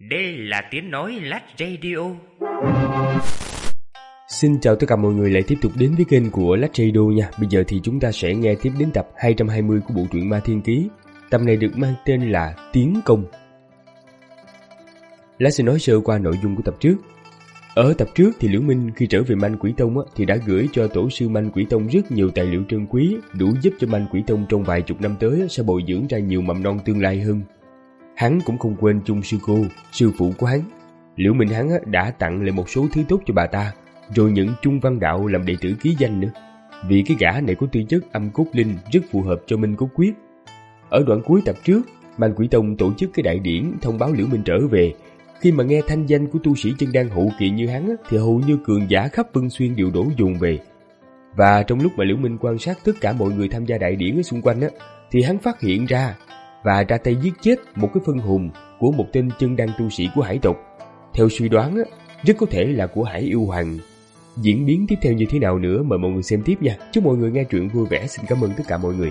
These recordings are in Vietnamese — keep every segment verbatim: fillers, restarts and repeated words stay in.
Đây là tiếng nói Lát Radio. Xin chào tất cả mọi người lại tiếp tục đến với kênh của Lát Radio nha. Bây giờ thì chúng ta sẽ nghe tiếp đến tập hai trăm hai mươi của bộ truyện Ma Thiên Ký. Tập này được mang tên là Tiến Công. Lát sẽ nói sơ qua nội dung của tập trước. Ở tập trước thì Liễu Minh khi trở về Manh Quỷ Tông á, thì đã gửi cho tổ sư Manh Quỷ Tông rất nhiều tài liệu trân quý, đủ giúp cho Manh Quỷ Tông trong vài chục năm tới á, sẽ bồi dưỡng ra nhiều mầm non tương lai hơn. Hắn cũng không quên Chung sư cô, sư phụ của hắn. Liễu Minh hắn á, đã tặng lại một số thứ tốt cho bà ta, rồi nhận Chung Văn Đạo làm đệ tử ký danh nữa. Vì cái gã này có tư chất âm cốt linh rất phù hợp cho Minh Cốt Quyết. Ở đoạn cuối tập trước, Manh Quỷ Tông tổ chức cái đại điển thông báo Liễu Minh trở về. Khi mà nghe thanh danh của tu sĩ chân đan hậu kỳ như hắn á, thì hầu như cường giả khắp Vân Xuyên đều đổ dồn về. Và trong lúc mà Liễu Minh quan sát tất cả mọi người tham gia đại điển ở xung quanh á, thì hắn phát hiện ra và ra tay giết chết một cái phân hồn của một tên chân đan tu sĩ của hải tộc. Theo suy đoán á, rất có thể là của Hải Yêu Hoàng. Diễn biến tiếp theo như thế nào nữa mời mọi người xem tiếp nha. Chúc mọi người nghe truyện vui vẻ. Xin cảm ơn tất cả mọi người.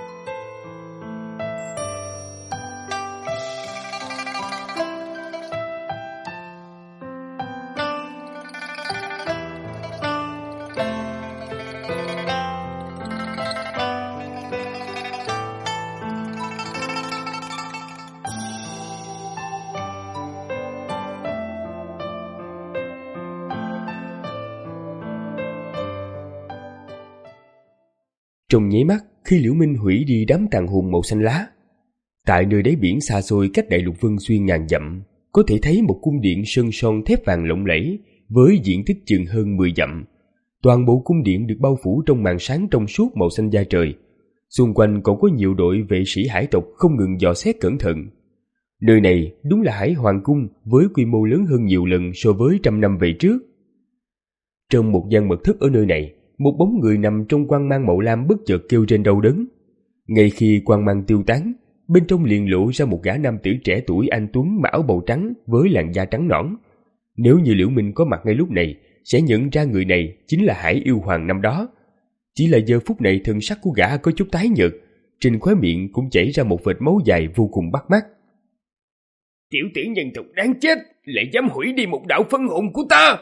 Trong nháy mắt khi Liễu Minh hủy đi đám tàn hồn màu xanh lá, tại nơi đáy biển xa xôi cách đại lục Vân Xuyên ngàn dặm, có thể thấy một cung điện sơn son thép vàng lộng lẫy với diện tích chừng hơn mười dặm. Toàn bộ cung điện được bao phủ trong màn sáng trong suốt màu xanh da trời. Xung quanh còn có nhiều đội vệ sĩ hải tộc không ngừng dò xét cẩn thận. Nơi này đúng là Hải Hoàng cung với quy mô lớn hơn nhiều lần so với trăm năm về trước. Trong một gian mật thất ở nơi này, một bóng người nằm trong quang mang màu lam bất chợt kêu trên đau đớn. Ngay khi quang mang tiêu tán, bên trong liền lộ ra một gã nam tử trẻ tuổi anh tuấn mặc áo bào trắng với làn da trắng nõn. Nếu như Liễu Minh có mặt ngay lúc này, sẽ nhận ra người này chính là Hải Yêu Hoàng năm đó. Chỉ là giờ phút này thân sắc của gã có chút tái nhợt, trên khóe miệng cũng chảy ra một vệt máu dài vô cùng bắt mắt. Tiểu tử nhân tộc đáng chết, lại dám hủy đi một đạo phân hồn của ta!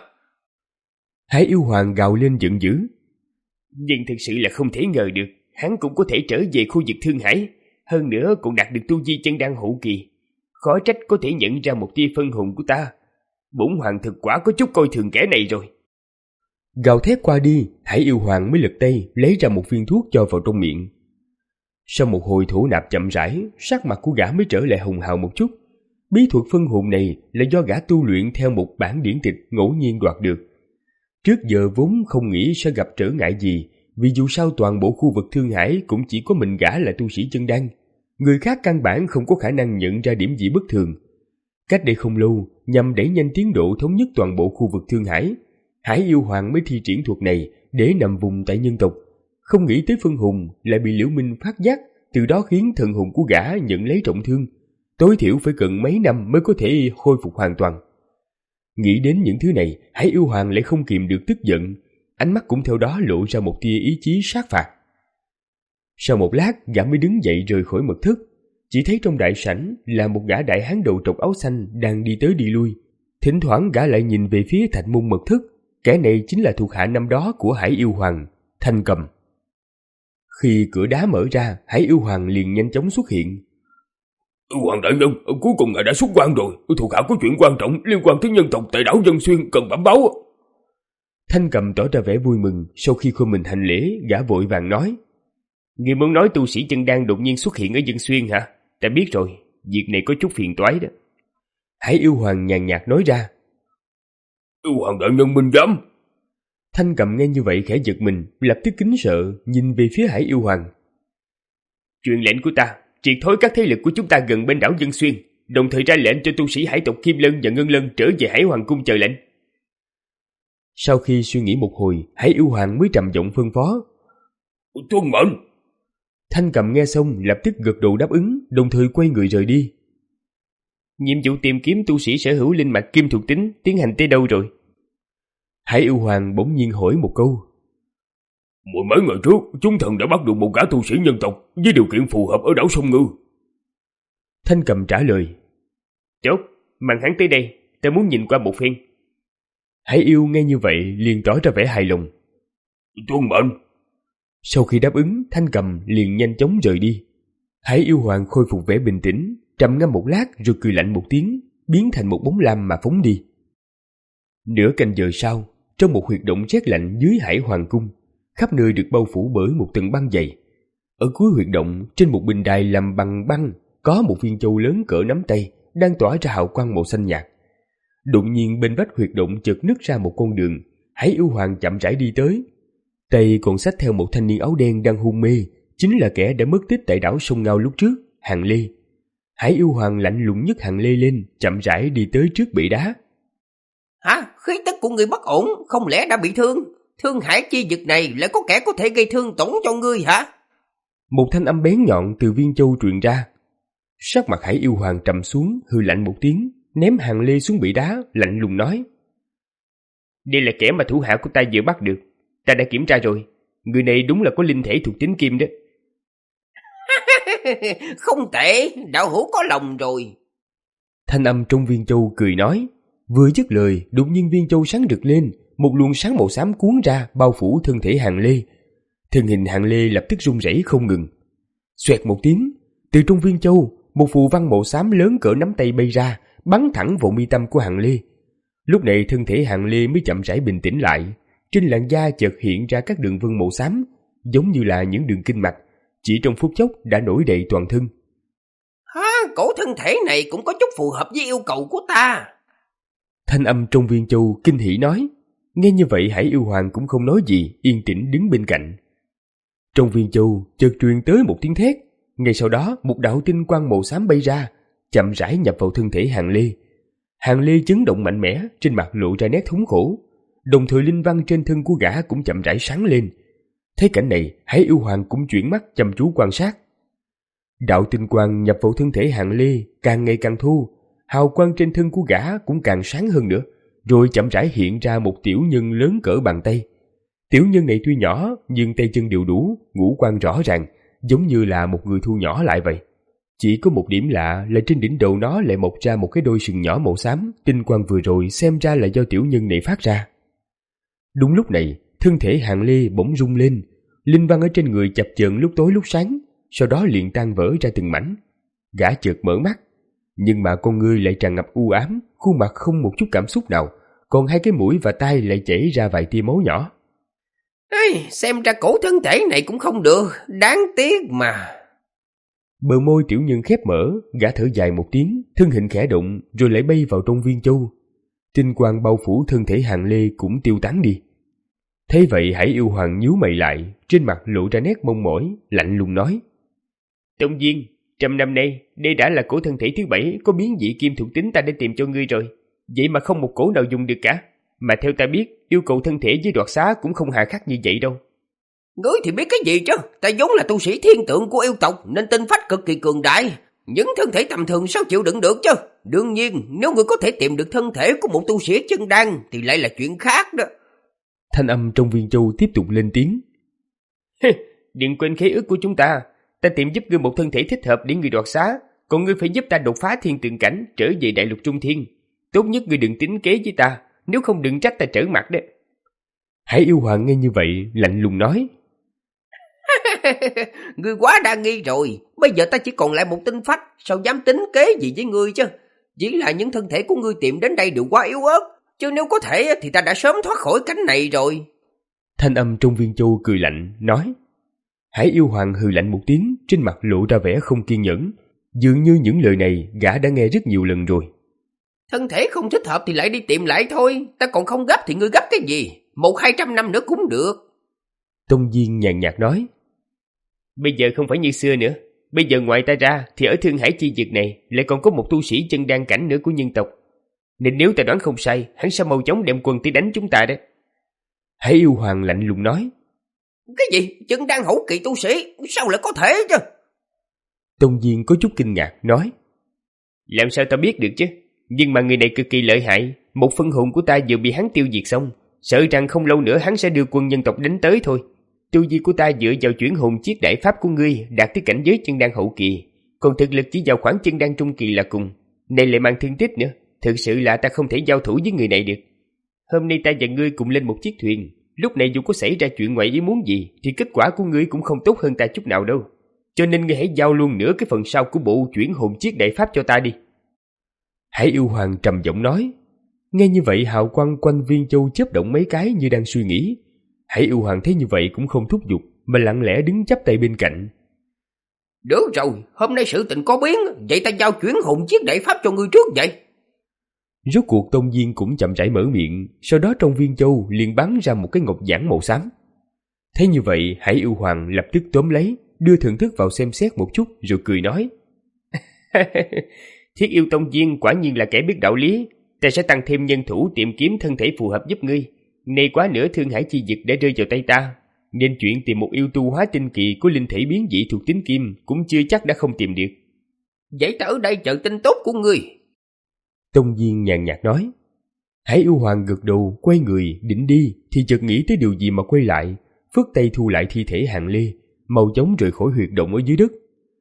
Hải Yêu Hoàng gào lên giận dữ. Nhưng thực sự là không thể ngờ được, hắn cũng có thể trở về khu vực Thương Hải, hơn nữa còn đạt được tu vi chân đan hậu kỳ. Khó trách có thể nhận ra một tia phân hồn của ta. Bổn hoàng thực quả có chút coi thường kẻ này rồi. Gào thét qua đi, Hải Yêu Hoàng mới lật tay lấy ra một viên thuốc cho vào trong miệng. Sau một hồi thổ nạp chậm rãi, sắc mặt của gã mới trở lại hồng hào một chút. Bí thuật phân hồn này là do gã tu luyện theo một bản điển tịch ngẫu nhiên đoạt được. Trước giờ vốn không nghĩ sẽ gặp trở ngại gì, vì dù sao toàn bộ khu vực Thương Hải cũng chỉ có mình gã là tu sĩ chân đan. Người khác căn bản không có khả năng nhận ra điểm gì bất thường. Cách đây không lâu, nhằm đẩy nhanh tiến độ thống nhất toàn bộ khu vực Thương Hải, Hải Yêu Hoàng mới thi triển thuật này để nằm vùng tại nhân tộc. Không nghĩ tới phân hồn lại bị Liễu Minh phát giác, từ đó khiến thần hồn của gã nhận lấy trọng thương. Tối thiểu phải cần mấy năm mới có thể khôi phục hoàn toàn. Nghĩ đến những thứ này, Hải Yêu Hoàng lại không kìm được tức giận, ánh mắt cũng theo đó lộ ra một tia ý chí sát phạt. Sau một lát, gã mới đứng dậy rời khỏi mật thất. Chỉ thấy trong đại sảnh là một gã đại hán đầu trọc áo xanh đang đi tới đi lui. Thỉnh thoảng gã lại nhìn về phía thạch môn mật thất. Kẻ này chính là thuộc hạ năm đó của Hải Yêu Hoàng, Thanh Cầm. Khi cửa đá mở ra, Hải Yêu Hoàng liền nhanh chóng xuất hiện. Hoàng đại nhân, cuối cùng ngài đã xuất quan rồi. Thuộc hạ có chuyện quan trọng liên quan tới nhân tộc tại đảo Vân Xuyên cần bẩm báo. Thanh Cầm tỏ ra vẻ vui mừng. Sau khi khom mình hành lễ, gã vội vàng nói: Ngươi muốn nói tu sĩ chân đan đột nhiên xuất hiện ở Vân Xuyên hả? Ta biết rồi, việc này có chút phiền toái đó. Hải Yêu Hoàng nhàn nhạt nói ra. Hoàng đại nhân minh giám. Thanh Cầm nghe như vậy khẽ giật mình, lập tức kính sợ nhìn về phía Hải Yêu Hoàng. Truyền lệnh của ta, triệt thối các thế lực của chúng ta gần bên đảo Vân Xuyên, đồng thời ra lệnh cho tu sĩ hải tộc Kim Lân và Ngân Lân trở về Hải Hoàng cung chờ lệnh. Sau khi suy nghĩ một hồi, Hải Yêu Hoàng mới trầm giọng phân phó. Tuân mệnh. Thanh Cầm nghe xong lập tức gật đầu đáp ứng, đồng thời quay người rời đi. Nhiệm vụ tìm kiếm tu sĩ sở hữu linh mạch kim thuộc tính tiến hành tới đâu rồi? Hải Yêu Hoàng bỗng nhiên hỏi một câu. Mười mấy ngày trước, chúng thần đã bắt được một gã tu sĩ nhân tộc với điều kiện phù hợp ở đảo Sông Ngư. Thanh Cầm trả lời. Tốt, mang hắn tới đây, ta muốn nhìn qua một phen. Hải yêu nghe như vậy liền tỏ ra vẻ hài lòng. Tuân mệnh. Sau khi đáp ứng, Thanh Cầm liền nhanh chóng rời đi. Hải yêu hoàng khôi phục vẻ bình tĩnh, trầm ngâm một lát rồi cười lạnh một tiếng, biến thành một bóng lam mà phóng đi. Nửa canh giờ sau, trong một huyệt động rét lạnh dưới Hải Hoàng cung, khắp nơi được bao phủ bởi một tầng băng dày. Ở cuối huyệt động, trên một bình đài làm bằng băng, có một viên châu lớn cỡ nắm tay đang tỏa ra hào quang màu xanh nhạt. Đột nhiên bên vách huyệt động chợt nứt ra một con đường. Hải yêu hoàng chậm rãi đi tới, tay còn xách theo một thanh niên áo đen đang hôn mê, chính là kẻ đã mất tích tại đảo Sông Ngao lúc trước, Hàng Lê. Hải yêu hoàng lạnh lùng nhấc Hàng Lê lên, chậm rãi đi tới trước bệ đá. Hả? Khí tức của người bất ổn, không lẽ đã bị thương? Thương hải chi vực này lại có kẻ có thể gây thương tổn cho ngươi hả? Một thanh âm bén nhọn từ viên châu truyền ra. Sắc mặt Hải yêu hoàng trầm xuống, hừ lạnh một tiếng, ném Hàng Lê xuống bệ đá, lạnh lùng nói: Đây là kẻ mà thủ hạ của ta vừa bắt được. Ta đã kiểm tra rồi, người này đúng là có linh thể thuộc tính kim đó. Không tệ, đạo hữu có lòng rồi. Thanh âm trong viên châu cười nói. Vừa dứt lời, đột nhiên viên châu sáng rực lên, một luồng sáng màu xám cuốn ra bao phủ thân thể Hàng Lê. Thân hình Hàng Lê lập tức run rẩy không ngừng. Xoẹt một tiếng, từ trong viên châu, một phù văn màu xám lớn cỡ nắm tay bay ra, bắn thẳng vào mi tâm của Hàng Lê. Lúc này thân thể Hàng Lê mới chậm rãi bình tĩnh lại, trên làn da chợt hiện ra các đường vân màu xám, giống như là những đường kinh mạch, chỉ trong phút chốc đã nổi đầy toàn thân. Hả, cổ thân thể này cũng có chút phù hợp với yêu cầu của ta. Thanh âm trong viên châu kinh hỉ nói. Nghe như vậy Hải yêu hoàng cũng không nói gì, yên tĩnh đứng bên cạnh. Trong viên châu chợt truyền tới một tiếng thét, ngay sau đó một đạo tinh quang màu xám bay ra, chậm rãi nhập vào thân thể Hàng Lê. Hàng Lê chấn động mạnh mẽ, trên mặt lộ ra nét thống khổ, đồng thời linh văn trên thân của gã cũng chậm rãi sáng lên. Thấy cảnh này, Hải yêu hoàng cũng chuyển mắt chăm chú quan sát. Đạo tinh quang nhập vào thân thể Hàng Lê càng ngày càng thu, hào quang trên thân của gã cũng càng sáng hơn nữa, rồi chậm rãi hiện ra một tiểu nhân lớn cỡ bàn tay. Tiểu nhân này tuy nhỏ nhưng tay chân đều đủ, ngũ quan rõ ràng, giống như là một người thu nhỏ lại vậy. Chỉ có một điểm lạ là trên đỉnh đầu nó lại mọc ra một cái đôi sừng nhỏ màu xám, tinh quang vừa rồi xem ra là do tiểu nhân này phát ra. Đúng lúc này, thân thể Hàng Lê bỗng rung lên, linh văn ở trên người chập chờn lúc tối lúc sáng, sau đó liền tan vỡ ra từng mảnh. Gã chợt mở mắt, nhưng mà con ngươi lại tràn ngập u ám, khuôn mặt không một chút cảm xúc nào, còn hai cái mũi và tai lại chảy ra vài tia máu nhỏ. Ê, xem ra cổ thân thể này cũng không được, đáng tiếc mà. Bờ môi tiểu nhân khép mở, gã thở dài một tiếng, thân hình khẽ động rồi lại bay vào trong viên châu. Tinh quang bao phủ thân thể Hàng Lê cũng tiêu tán đi. Thế vậy Hải yêu hoàng nhíu mày lại, trên mặt lộ ra nét mong mỏi, lạnh lùng nói: Tông Viên, trăm năm nay đây đã là cổ thân thể thứ bảy có biến dị kim thuộc tính ta đã tìm cho ngươi rồi, vậy mà không một cổ nào dùng được cả. Mà theo ta biết, yêu cầu thân thể với đoạt xá cũng không hà khắc như vậy đâu. Ngươi thì biết cái gì chứ? Ta vốn là tu sĩ thiên tượng của yêu tộc nên tinh phách cực kỳ cường đại, những thân thể tầm thường sao chịu đựng được chứ? Đương nhiên, nếu ngươi có thể tìm được thân thể của một tu sĩ chân đan thì lại là chuyện khác đó. Thanh âm trong viên châu tiếp tục lên tiếng. Đừng quên khế ước của chúng ta, ta tìm giúp ngươi một thân thể thích hợp để ngươi đoạt xá, còn ngươi phải giúp ta đột phá thiên tượng cảnh, trở về đại lục trung thiên. Tốt nhất ngươi đừng tính kế với ta, nếu không đừng trách ta trở mặt đấy. Hải yêu hoàng nghe như vậy lạnh lùng nói: Ngươi quá đa nghi rồi, bây giờ ta chỉ còn lại một tinh phách, sao dám tính kế gì với ngươi chứ? Chỉ là những thân thể của ngươi tìm đến đây đều quá yếu ớt, chứ nếu có thể thì ta đã sớm thoát khỏi cánh này rồi. Thanh âm trong viên châu cười lạnh nói. Hải yêu hoàng hừ lạnh một tiếng, trên mặt lộ ra vẻ không kiên nhẫn, dường như những lời này gã đã nghe rất nhiều lần rồi. Thân thể không thích hợp thì lại đi tìm lại thôi, ta còn không gấp thì ngươi gấp cái gì? Một hai trăm năm nữa cũng được. Tông Viên nhàn nhạt nói. Bây giờ không phải như xưa nữa, bây giờ ngoài ta ra thì ở Thương Hải chi vực này lại còn có một tu sĩ chân đan cảnh nữa của nhân tộc, nên nếu ta đoán không sai, hắn sẽ mau chóng đem quân tới đánh chúng ta đấy. Hải yêu hoàng lạnh lùng nói. Cái gì? Chân đan hậu kỳ tu sĩ? Sao lại có thể chứ? Tông Viên có chút kinh ngạc nói. Làm sao ta biết được chứ? Nhưng mà người này cực kỳ lợi hại, một phân hồn của ta vừa bị hắn tiêu diệt xong, sợ rằng không lâu nữa hắn sẽ đưa quân nhân tộc đánh tới thôi. Tu vi của ta dựa vào chuyển hồn chiết đại pháp của ngươi đạt tới cảnh giới chân đan hậu kỳ, còn thực lực chỉ vào khoảng chân đan trung kỳ là cùng, này lại mang thương tích nữa, Thực sự là ta không thể giao thủ với người này được. Hôm nay ta và ngươi cùng lên một chiếc thuyền, lúc này dù có xảy ra chuyện ngoại ý muốn gì thì kết quả của ngươi cũng không tốt hơn ta chút nào đâu. Cho nên ngươi hãy giao luôn nửa cái phần sau của bộ chuyển hồn chiếc đại pháp cho ta đi. Hải yêu hoàng trầm giọng nói. Nghe như vậy hào quang quanh viên châu chớp động mấy cái như đang suy nghĩ. Hải yêu hoàng thấy như vậy cũng không thúc giục mà lặng lẽ đứng chắp tay bên cạnh. Được rồi, hôm nay sự tình có biến, vậy ta giao chuyển hồn chiếc đại pháp cho ngươi trước vậy. Rốt cuộc Tông Diên cũng chậm rãi mở miệng, sau đó trong viên châu liền bắn ra một cái ngọc giản màu xám. Thấy như vậy, Hải yêu hoàng lập tức tóm lấy, đưa thần thức vào xem xét một chút rồi cười nói. Thiết yêu Tông Diên quả nhiên là kẻ biết đạo lý, ta sẽ tăng thêm nhân thủ tìm kiếm thân thể phù hợp giúp ngươi. Nay quá nữa Thương Hải chi dực đã rơi vào tay ta, nên chuyện tìm một yêu tu hóa tinh kỳ có linh thể biến dị thuộc tính kim cũng chưa chắc đã không tìm được. Vậy ta ở đây chờ tin tốt của ngươi. Tông Diên nhàn nhạt nói. Hải yêu hoàng gật đầu quay người định đi thì chợt nghĩ tới điều gì mà quay lại, phất tay thu lại thi thể Hàn Lê, mau chóng rời khỏi huyệt động ở dưới đất.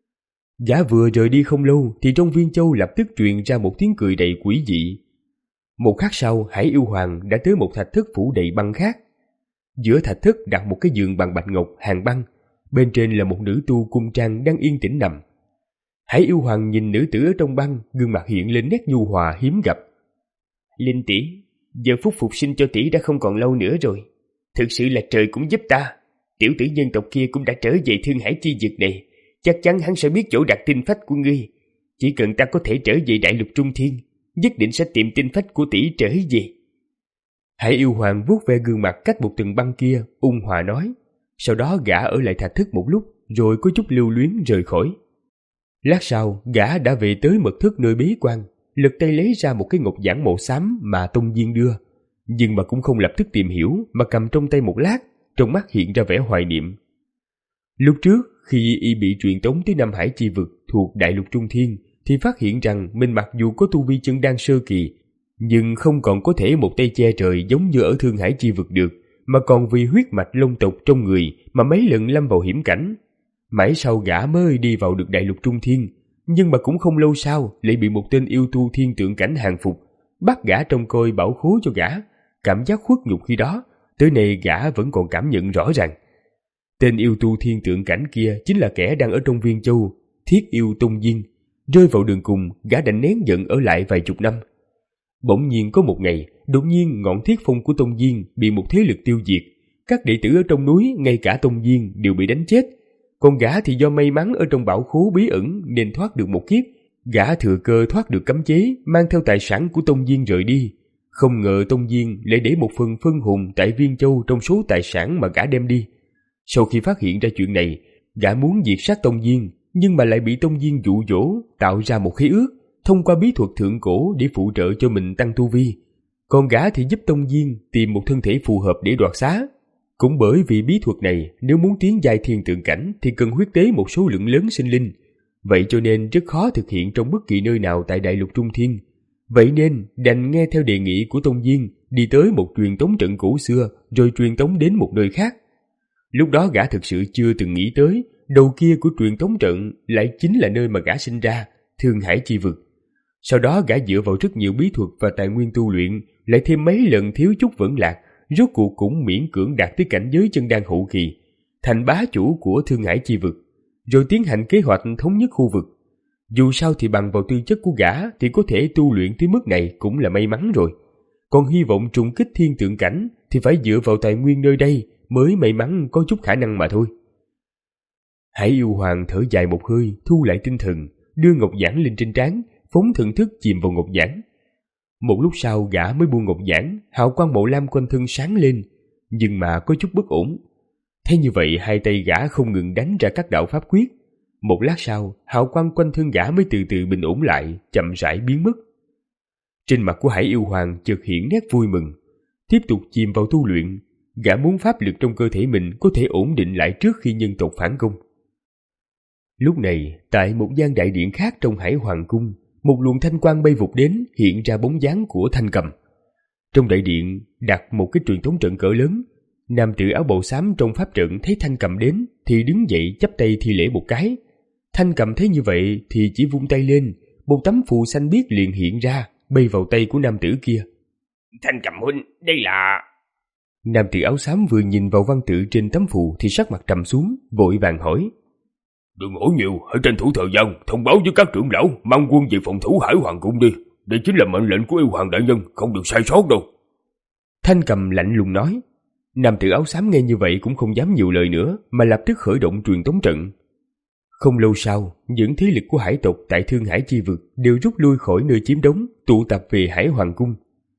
Gã vừa rời đi không lâu thì trong viên châu lập tức truyền ra một tiếng cười đầy quỷ dị. Một khắc sau, Hải yêu hoàng đã tới một thạch thất phủ đầy băng khác. Giữa thạch thất đặt một cái giường bằng bạch ngọc hàng băng, bên trên là một nữ tu cung trang đang yên tĩnh nằm. Hải yêu hoàng nhìn nữ tử ở trong băng, gương mặt hiện lên nét nhu hòa hiếm gặp. Linh tỷ, giờ phút phục sinh cho tỷ đã không còn lâu nữa rồi. Thực sự là trời cũng giúp ta. Tiểu tử nhân tộc kia cũng đã trở về Thương Hải chi dực này, chắc chắn hắn sẽ biết chỗ đặt tinh phách của ngươi. Chỉ cần ta có thể trở về đại lục trung thiên, nhất định sẽ tìm tinh phách của tỷ trở về. Hải yêu hoàng vuốt ve gương mặt cách một tầng băng kia, ung hòa nói. Sau đó gã ở lại thạch thất một lúc, rồi có chút lưu luyến rời khỏi. Lát sau, gã đã về tới mật thất nơi bế quan, lật tay lấy ra một cái ngọc giản màu xám mà Tông Diên đưa, nhưng mà cũng không lập tức tìm hiểu mà cầm trong tay một lát, trong mắt hiện ra vẻ hoài niệm. Lúc trước, khi y bị truyền tống tới Nam Hải chi vực thuộc đại lục trung thiên, thì phát hiện rằng mình mặc dù có tu vi chân đan sơ kỳ, nhưng không còn có thể một tay che trời giống như ở Thương Hải chi vực được, mà còn vì huyết mạch long tộc trong người mà mấy lần lâm vào hiểm cảnh. Mãi sau gã mới đi vào được đại lục trung thiên, nhưng mà cũng không lâu sau lại bị một tên yêu tu thiên tượng cảnh hàng phục, bắt gã trông coi bảo khố cho gã. Cảm giác khuất nhục khi đó, tới nay gã vẫn còn cảm nhận rõ ràng. Tên yêu tu thiên tượng cảnh kia chính là kẻ đang ở trong viên châu, Thiết yêu Tông Diên. Rơi vào đường cùng, gã đành nén giận ở lại vài chục năm. Bỗng nhiên có một ngày, đột nhiên ngọn thiết phong của Tông Diên bị một thế lực tiêu diệt. Các đệ tử ở trong núi, ngay cả Tông Diên đều bị đánh chết. Còn gã thì do may mắn ở trong bảo khố bí ẩn nên thoát được một kiếp. Gã thừa cơ thoát được cấm chế, mang theo tài sản của Tông Diên rời đi. Không ngờ Tông Diên lại để một phần phân hồn tại viên châu trong số tài sản mà gã đem đi. Sau khi phát hiện ra chuyện này, gã muốn diệt sát Tông Diên, nhưng mà lại bị Tông Diên dụ dỗ tạo ra một khí ước, thông qua bí thuật thượng cổ để phụ trợ cho mình tăng tu vi. Còn gã thì giúp Tông Diên tìm một thân thể phù hợp để đoạt xá. Cũng bởi vì bí thuật này, nếu muốn tiến giai thiên tượng cảnh thì cần huyết tế một số lượng lớn sinh linh. Vậy cho nên rất khó thực hiện trong bất kỳ nơi nào tại đại lục trung thiên. Vậy nên đành nghe theo đề nghị của Tông Diên, đi tới một truyền tống trận cổ xưa rồi truyền tống đến một nơi khác. Lúc đó gã thực sự chưa từng nghĩ tới, đầu kia của truyền tống trận lại chính là nơi mà gã sinh ra, Thương Hải chi vực. Sau đó gã dựa vào rất nhiều bí thuật và tài nguyên tu luyện, lại thêm mấy lần thiếu chút vẫn lạc, rốt cuộc cũng miễn cưỡng đạt tới cảnh giới chân đan hậu kỳ, thành bá chủ của Thương Hải chi vực, rồi tiến hành kế hoạch thống nhất khu vực. Dù sao thì bằng vào tư chất của gã thì có thể tu luyện tới mức này cũng là may mắn rồi. Còn hy vọng trùng kích thiên tượng cảnh thì phải dựa vào tài nguyên nơi đây mới may mắn có chút khả năng mà thôi. Hải yêu hoàng thở dài một hơi, thu lại tinh thần, đưa ngọc giản lên trên trán, phóng thần thức chìm vào ngọc giản. Một lúc sau gã mới buông ngọc giản, hào quang màu lam quanh thân sáng lên, nhưng mà có chút bất ổn. Thế như vậy hai tay gã không ngừng đánh ra các đạo pháp quyết. Một lát sau, hào quang quanh thân gã mới từ từ bình ổn lại, chậm rãi biến mất. Trên mặt của Hải yêu hoàng chợt hiện nét vui mừng, tiếp tục chìm vào tu luyện. Gã muốn pháp lực trong cơ thể mình có thể ổn định lại trước khi nhân tộc phản công. Lúc này, tại một gian đại điện khác trong Hải Hoàng cung, một luồng thanh quang bay vụt đến, hiện ra bóng dáng của Thanh Cầm. Trong đại điện đặt một cái truyền tống trận cỡ lớn. Nam tử áo bào xám trong pháp trận thấy Thanh Cầm đến thì đứng dậy chắp tay thi lễ một cái. Thanh Cầm thấy như vậy thì chỉ vung tay lên, một tấm phù xanh biếc liền hiện ra, bay vào tay của nam tử kia. Thanh Cầm huynh, đây là... Nam tử áo xám vừa nhìn vào văn tự trên tấm phù thì sắc mặt trầm xuống, vội vàng hỏi. Đừng hỏi nhiều, hãy tranh thủ thời gian, thông báo với các trưởng lão, mang quân về phòng thủ Hải Hoàng Cung đi. Đây chính là mệnh lệnh của yêu hoàng đại nhân, không được sai sót đâu. Thanh Cầm lạnh lùng nói. Nam tử áo xám nghe như vậy cũng không dám nhiều lời nữa, mà lập tức khởi động truyền tống trận. Không lâu sau, những thế lực của hải tộc tại Thương Hải chi vực đều rút lui khỏi nơi chiếm đóng, tụ tập về Hải Hoàng Cung.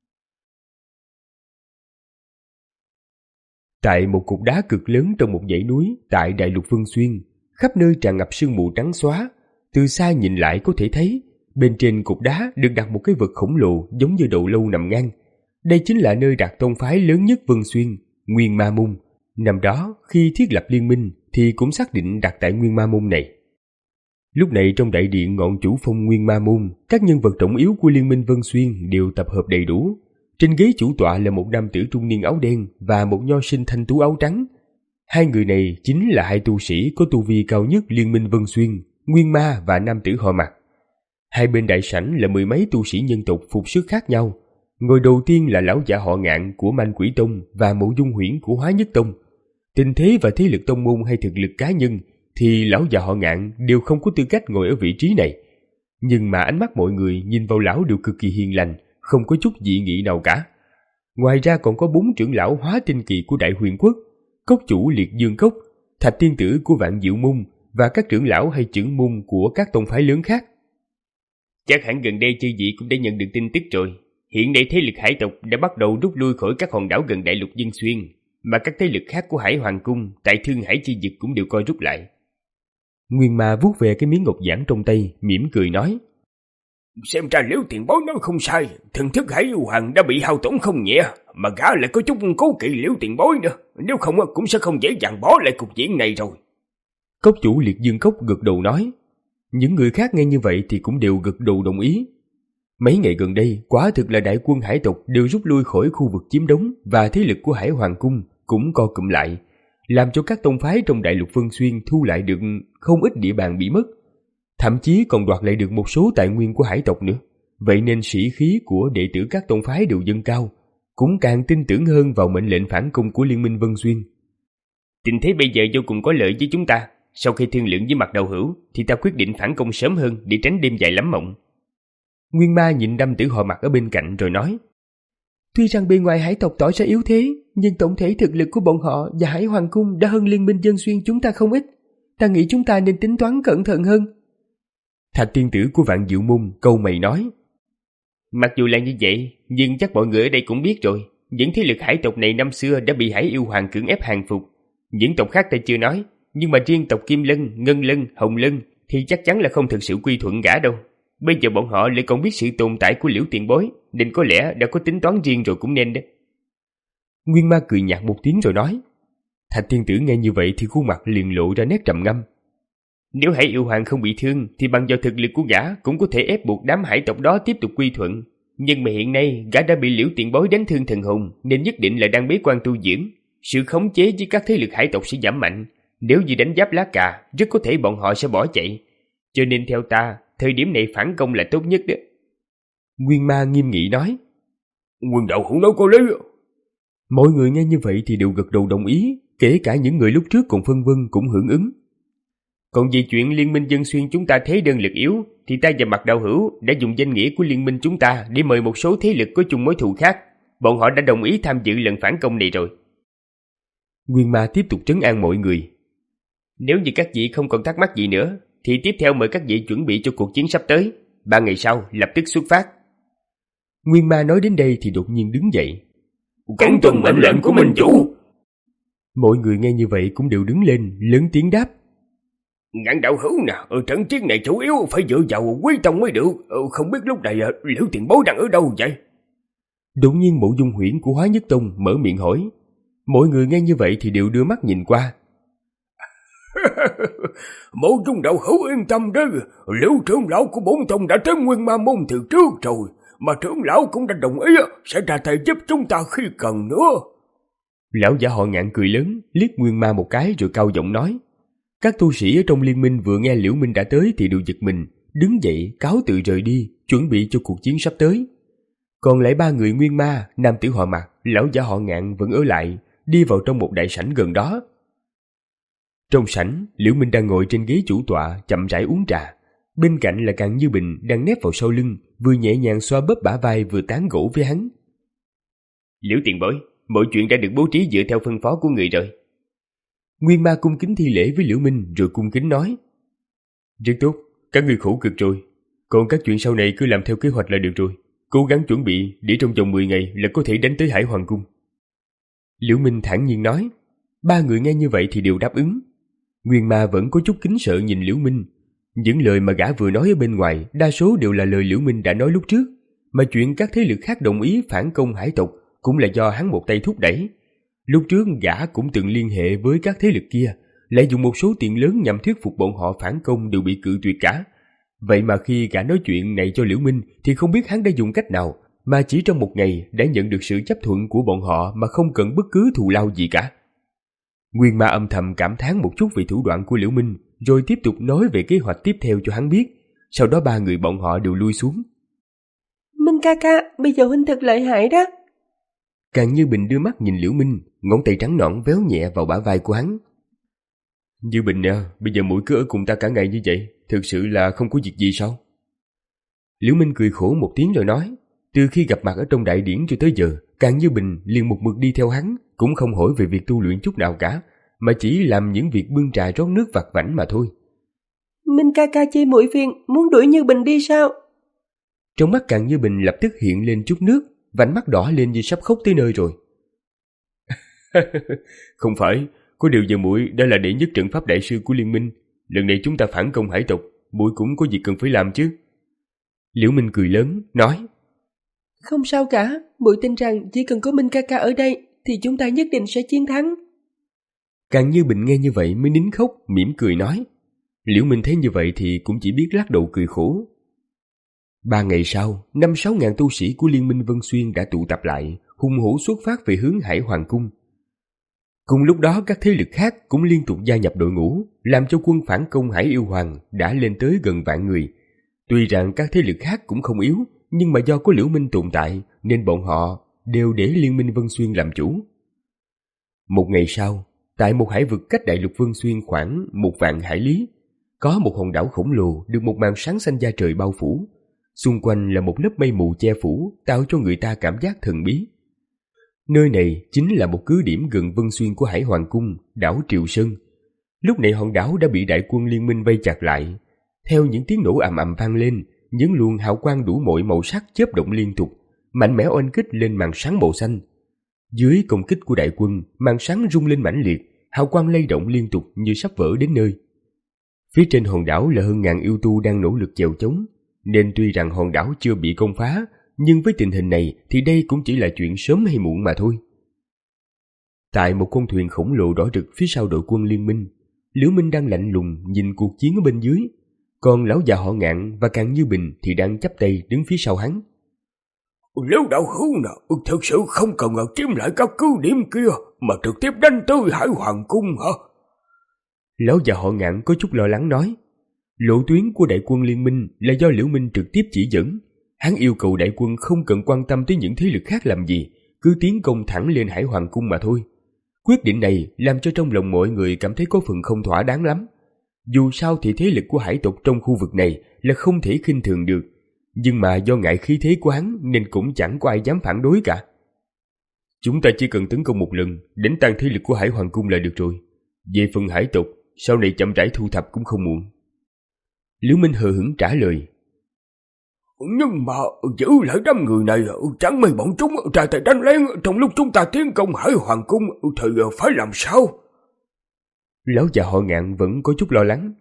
Tại một cục đá cực lớn trong một dãy núi tại Đại Lục Vân Xuyên, khắp nơi tràn ngập sương mù trắng xóa. Từ xa nhìn lại có thể thấy, bên trên cục đá được đặt một cái vật khổng lồ giống như đầu lâu nằm ngang. Đây chính là nơi đặt tông phái lớn nhất Vân Xuyên, Nguyên Ma Môn. Năm đó, khi thiết lập liên minh thì cũng xác định đặt tại Nguyên Ma Môn này. Lúc này trong đại điện ngọn chủ phong Nguyên Ma Môn, các nhân vật trọng yếu của liên minh Vân Xuyên đều tập hợp đầy đủ. Trên ghế chủ tọa là một nam tử trung niên áo đen và một nho sinh thanh tú áo trắng. Hai người này chính là hai tu sĩ có tu vi cao nhất liên minh Vân Xuyên, Nguyên Ma và nam tử họ Mặc. Hai bên đại sảnh là mười mấy tu sĩ nhân tộc phục sức khác nhau. Ngồi đầu tiên là lão giả họ Ngạn của Manh Quỷ Tông và Mộ Dung Huyễn của Hóa Nhất Tông. Tình thế và thế lực tông môn hay thực lực cá nhân thì lão già họ Ngạn đều không có tư cách ngồi ở vị trí này. Nhưng mà ánh mắt mọi người nhìn vào lão đều cực kỳ hiền lành, không có chút dị nghị nào cả. Ngoài ra còn có bốn trưởng lão hóa tinh kỳ của Đại Huyền Quốc, cốc chủ Liệt Dương Cốc, Thạch Tiên Tử của Vạn Diệu Môn và các trưởng lão hay trưởng môn của các tông phái lớn khác. Chắc hẳn gần đây chư vị cũng đã nhận được tin tức rồi. Hiện nay thế lực hải tộc đã bắt đầu rút lui khỏi các hòn đảo gần Đại Lục Vân Xuyên, mà các thế lực khác của Hải Hoàng Cung tại Thương Hải chi vực cũng đều coi rút lại. Nguyên Ma vuốt về cái miếng ngọc giản trong tay, mỉm cười nói. Xem ra Liễu tiền bối nói không sai, thần thức Hải Yêu Hoàng đã bị hao tổn không nhẹ, mà gã lại có chút cố kỵ Liễu tiền bối nữa, nếu không cũng sẽ không dễ dàng bỏ lại cục diện này rồi. Cốc chủ Liệt Dương Cốc gật đầu nói. Những người khác nghe như vậy thì cũng đều gật đầu đồng ý. Mấy ngày gần đây, quả thực là đại quân hải tộc đều rút lui khỏi khu vực chiếm đóng và thế lực của Hải Hoàng Cung cũng co cụm lại, làm cho các tông phái trong Đại Lục Vân Xuyên thu lại được không ít địa bàn bị mất, thậm chí còn đoạt lại được một số tài nguyên của hải tộc nữa. Vậy nên sĩ khí của đệ tử các tông phái đều dâng cao, cũng càng tin tưởng hơn vào mệnh lệnh phản công của Liên minh Vân Xuyên. Tình thế bây giờ vô cùng có lợi với chúng ta. Sau khi thương lượng với Mặt Đầu Hữu thì ta quyết định phản công sớm hơn để tránh đêm dài lắm mộng. Nguyên Ma nhìn nam tử họ Mặc ở bên cạnh rồi nói. Tuy rằng bên ngoài hải tộc tỏ ra yếu thế, nhưng tổng thể thực lực của bọn họ và Hải Hoàng Cung đã hơn Liên minh Vân Xuyên chúng ta không ít. Ta nghĩ chúng ta nên tính toán cẩn thận hơn. Thạch Tiên Tử của Vạn Diệu Môn câu mày nói. Mặc dù là như vậy, nhưng chắc mọi người ở đây cũng biết rồi, những thế lực hải tộc này năm xưa đã bị Hải Yêu Hoàng cưỡng ép hàng phục. Những tộc khác ta chưa nói, nhưng mà riêng tộc Kim Lân, Ngân Lân, Hồng Lân thì chắc chắn là không thực sự quy thuận gã đâu. Bây giờ bọn họ lại còn biết sự tồn tại của Liễu tiền bối, nên có lẽ đã có tính toán riêng rồi cũng nên đấy. Nguyên Ma cười nhạt một tiếng rồi nói. Thạch Tiên Tử nghe như vậy thì khuôn mặt liền lộ ra nét trầm ngâm. Nếu Hải Yêu Hoàng không bị thương thì bằng vào thực lực của gã cũng có thể ép buộc đám hải tộc đó tiếp tục quy thuận. Nhưng mà hiện nay gã đã bị Liễu tiền bối đánh thương thần hồn, nên nhất định là đang bế quan tu dưỡng. Sự khống chế với các thế lực hải tộc sẽ giảm mạnh. Nếu như đánh giáp lá cà, rất có thể bọn họ sẽ bỏ chạy. Cho nên theo ta, thời điểm này phản công là tốt nhất đó. Nguyên Ma nghiêm nghị nói. Nguyên đạo hữu nói có lý. Mọi người nghe như vậy thì đều gật đầu đồng ý, kể cả những người lúc trước còn phân vân cũng hưởng ứng. Còn về chuyện Liên minh Vân Xuyên chúng ta thế đơn lực yếu, thì ta và Mặt Đạo Hữu đã dùng danh nghĩa của liên minh chúng ta để mời một số thế lực có chung mối thù khác. Bọn họ đã đồng ý tham dự lần phản công này rồi. Nguyên Ma tiếp tục trấn an mọi người. Nếu như các vị không còn thắc mắc gì nữa, thì tiếp theo mời các vị chuẩn bị cho cuộc chiến sắp tới. Ba ngày sau lập tức xuất phát. Nguyên Ma nói đến đây thì đột nhiên đứng dậy. Cẩn tuân mệnh lệnh của minh chủ. Mọi người nghe như vậy cũng đều đứng lên, lớn tiếng đáp. Ngạn đạo hữu nè, ở trận chiến này chủ yếu phải dựa vào Quý Tông mới được. Không biết lúc này Liễu tiền bối đang ở đâu vậy? Đột nhiên Mộ Dung Huyễn của Hóa Nhất Tông mở miệng hỏi. Mọi người nghe như vậy thì đều đưa mắt nhìn qua. Mộ Dung đạo hữu yên tâm đó, Liễu trưởng lão của bổn tông đã tới Nguyên Ma Môn từ trước rồi, mà trưởng lão cũng đã đồng ý sẽ ra tay giúp chúng ta khi cần nữa. Lão giả họ Ngạn cười lớn, liếc Nguyên Ma một cái rồi cao giọng nói. Các tu sĩ ở trong liên minh vừa nghe Liễu Minh đã tới thì đều giật mình, đứng dậy cáo từ rời đi, chuẩn bị cho cuộc chiến sắp tới. Còn lại ba người Nguyên Ma, nam tử họ Mạc, lão giả họ Ngạn vẫn ở lại, đi vào trong một đại sảnh gần đó. Trong sảnh, Liễu Minh đang ngồi trên ghế chủ tọa chậm rãi uống trà. Bên cạnh là Càn Như Bình đang nép vào sau lưng, vừa nhẹ nhàng xoa bóp bả vai vừa tán gẫu với hắn. Liễu tiền bối, mọi chuyện đã được bố trí dựa theo phân phó của người rồi. Nguyên Ma cung kính thi lễ với Liễu Minh rồi cung kính nói. Rất tốt, các ngươi khổ cực rồi. Còn các chuyện sau này cứ làm theo kế hoạch là được rồi. Cố gắng chuẩn bị để trong vòng mười ngày là có thể đánh tới Hải Hoàng Cung. Liễu Minh thản nhiên nói. Ba người nghe như vậy thì đều đáp ứng. Nguyên Ma vẫn có chút kính sợ nhìn Liễu Minh. Những lời mà gã vừa nói ở bên ngoài đa số đều là lời Liễu Minh đã nói lúc trước, mà chuyện các thế lực khác đồng ý phản công hải tộc cũng là do hắn một tay thúc đẩy. Lúc trước gã cũng từng liên hệ với các thế lực kia, lại dùng một số tiền lớn nhằm thuyết phục bọn họ phản công đều bị cự tuyệt cả. Vậy mà khi gã nói chuyện này cho Liễu Minh thì không biết hắn đã dùng cách nào, mà chỉ trong một ngày đã nhận được sự chấp thuận của bọn họ mà không cần bất cứ thù lao gì cả. Nguyên Ma âm thầm cảm thán một chút về thủ đoạn của Liễu Minh, rồi tiếp tục nói về kế hoạch tiếp theo cho hắn biết. Sau đó ba người bọn họ đều lui xuống. Minh ca ca, bây giờ huynh thật lợi hại đó. Càn Như Bình đưa mắt nhìn Liễu Minh, ngón tay trắng nõn véo nhẹ vào bả vai của hắn. Như Bình à, bây giờ muội cứ ở cùng ta cả ngày như vậy, thực sự là không có việc gì sao? Liễu Minh cười khổ một tiếng rồi nói. Từ khi gặp mặt ở trong đại điển cho tới giờ, Càn Như Bình liền một mực đi theo hắn, cũng không hỏi về việc tu luyện chút nào cả, mà chỉ làm những việc bưng trà rót nước vặt vãnh mà thôi. Minh ca ca chê muội phiền, muốn đuổi Như Bình đi sao? Trong mắt Càn Như Bình lập tức hiện lên chút nước, vành mắt đỏ lên như sắp khóc tới nơi rồi. Không phải, có điều giờ muội đã là đệ nhất trận pháp đại sư của liên minh, lần này chúng ta phản công hải tộc, muội cũng có việc cần phải làm chứ. Liễu Minh cười lớn, nói. Không sao cả, muội tin rằng chỉ cần có Minh ca ca ở đây thì chúng ta nhất định sẽ chiến thắng. Càn Như Bình nghe như vậy mới nín khóc, mỉm cười nói. Liễu Minh thấy như vậy thì cũng chỉ biết lắc đầu cười khổ. Ba ngày sau, năm sáu ngàn tu sĩ của Liên minh Vân Xuyên đã tụ tập lại, hùng hổ xuất phát về hướng Hải Hoàng Cung. Cùng lúc đó các thế lực khác cũng liên tục gia nhập đội ngũ, làm cho quân phản công Hải Yêu Hoàng đã lên tới gần vạn người. Tuy rằng các thế lực khác cũng không yếu, nhưng mà do có Liễu Minh tồn tại nên bọn họ đều để Liên minh Vân Xuyên làm chủ. Một ngày sau, tại một hải vực cách đại lục Vân Xuyên khoảng một vạn hải lý, có một hòn đảo khổng lồ được một màn sáng xanh da trời bao phủ. Xung quanh là một lớp mây mù che phủ, tạo cho người ta cảm giác thần bí. Nơi này chính là một cứ điểm gần Vân Xuyên của Hải Hoàng Cung, đảo Triều Sơn. Lúc này hòn đảo đã bị đại quân liên minh vây chặt lại. Theo những tiếng nổ ầm ầm vang lên, những luồng hào quang đủ mọi màu sắc chớp động liên tục, mạnh mẽ oanh kích lên màn sáng màu xanh. Dưới công kích của đại quân, màn sáng rung lên mãnh liệt, hào quang lay động liên tục như sắp vỡ đến nơi. Phía trên hòn đảo là hơn ngàn yêu tu đang nỗ lực chèo chống, nên tuy rằng hòn đảo chưa bị công phá, nhưng với tình hình này thì đây cũng chỉ là chuyện sớm hay muộn mà thôi. Tại một con thuyền khổng lồ đỏ rực phía sau đội quân liên minh, Liễu Minh đang lạnh lùng nhìn cuộc chiến ở bên dưới, còn lão già họ Ngạn và Càn Như Bình thì đang chắp tay đứng phía sau hắn. Nếu đạo hữu nào thực sự không cần ngờ chiếm lại các cứ điểm kia mà trực tiếp đánh tới Hải Hoàng Cung hả? Lão già họ Ngạn có chút lo lắng nói. Lộ tuyến của đại quân liên minh là do Liễu Minh trực tiếp chỉ dẫn. Hắn yêu cầu đại quân không cần quan tâm tới những thế lực khác làm gì, cứ tiến công thẳng lên Hải Hoàng Cung mà thôi. Quyết định này làm cho trong lòng mọi người cảm thấy có phần không thỏa đáng lắm. Dù sao thì thế lực của hải tộc trong khu vực này là không thể khinh thường được, nhưng mà do ngại khí thế của hắn nên cũng chẳng có ai dám phản đối cả. Chúng ta chỉ cần tấn công một lần, đánh tan thế lực của Hải Hoàng Cung là được rồi. Về phần hải tộc, sau này chậm rãi thu thập cũng không muộn. Liễu Minh hờ hững trả lời. Nhưng mà giữ lại đám người này, chẳng mấy bọn chúng ra tay đánh lén trong lúc chúng ta tiến công Hải Hoàng Cung thì phải làm sao? Lão già họ Ngạn vẫn có chút lo lắng.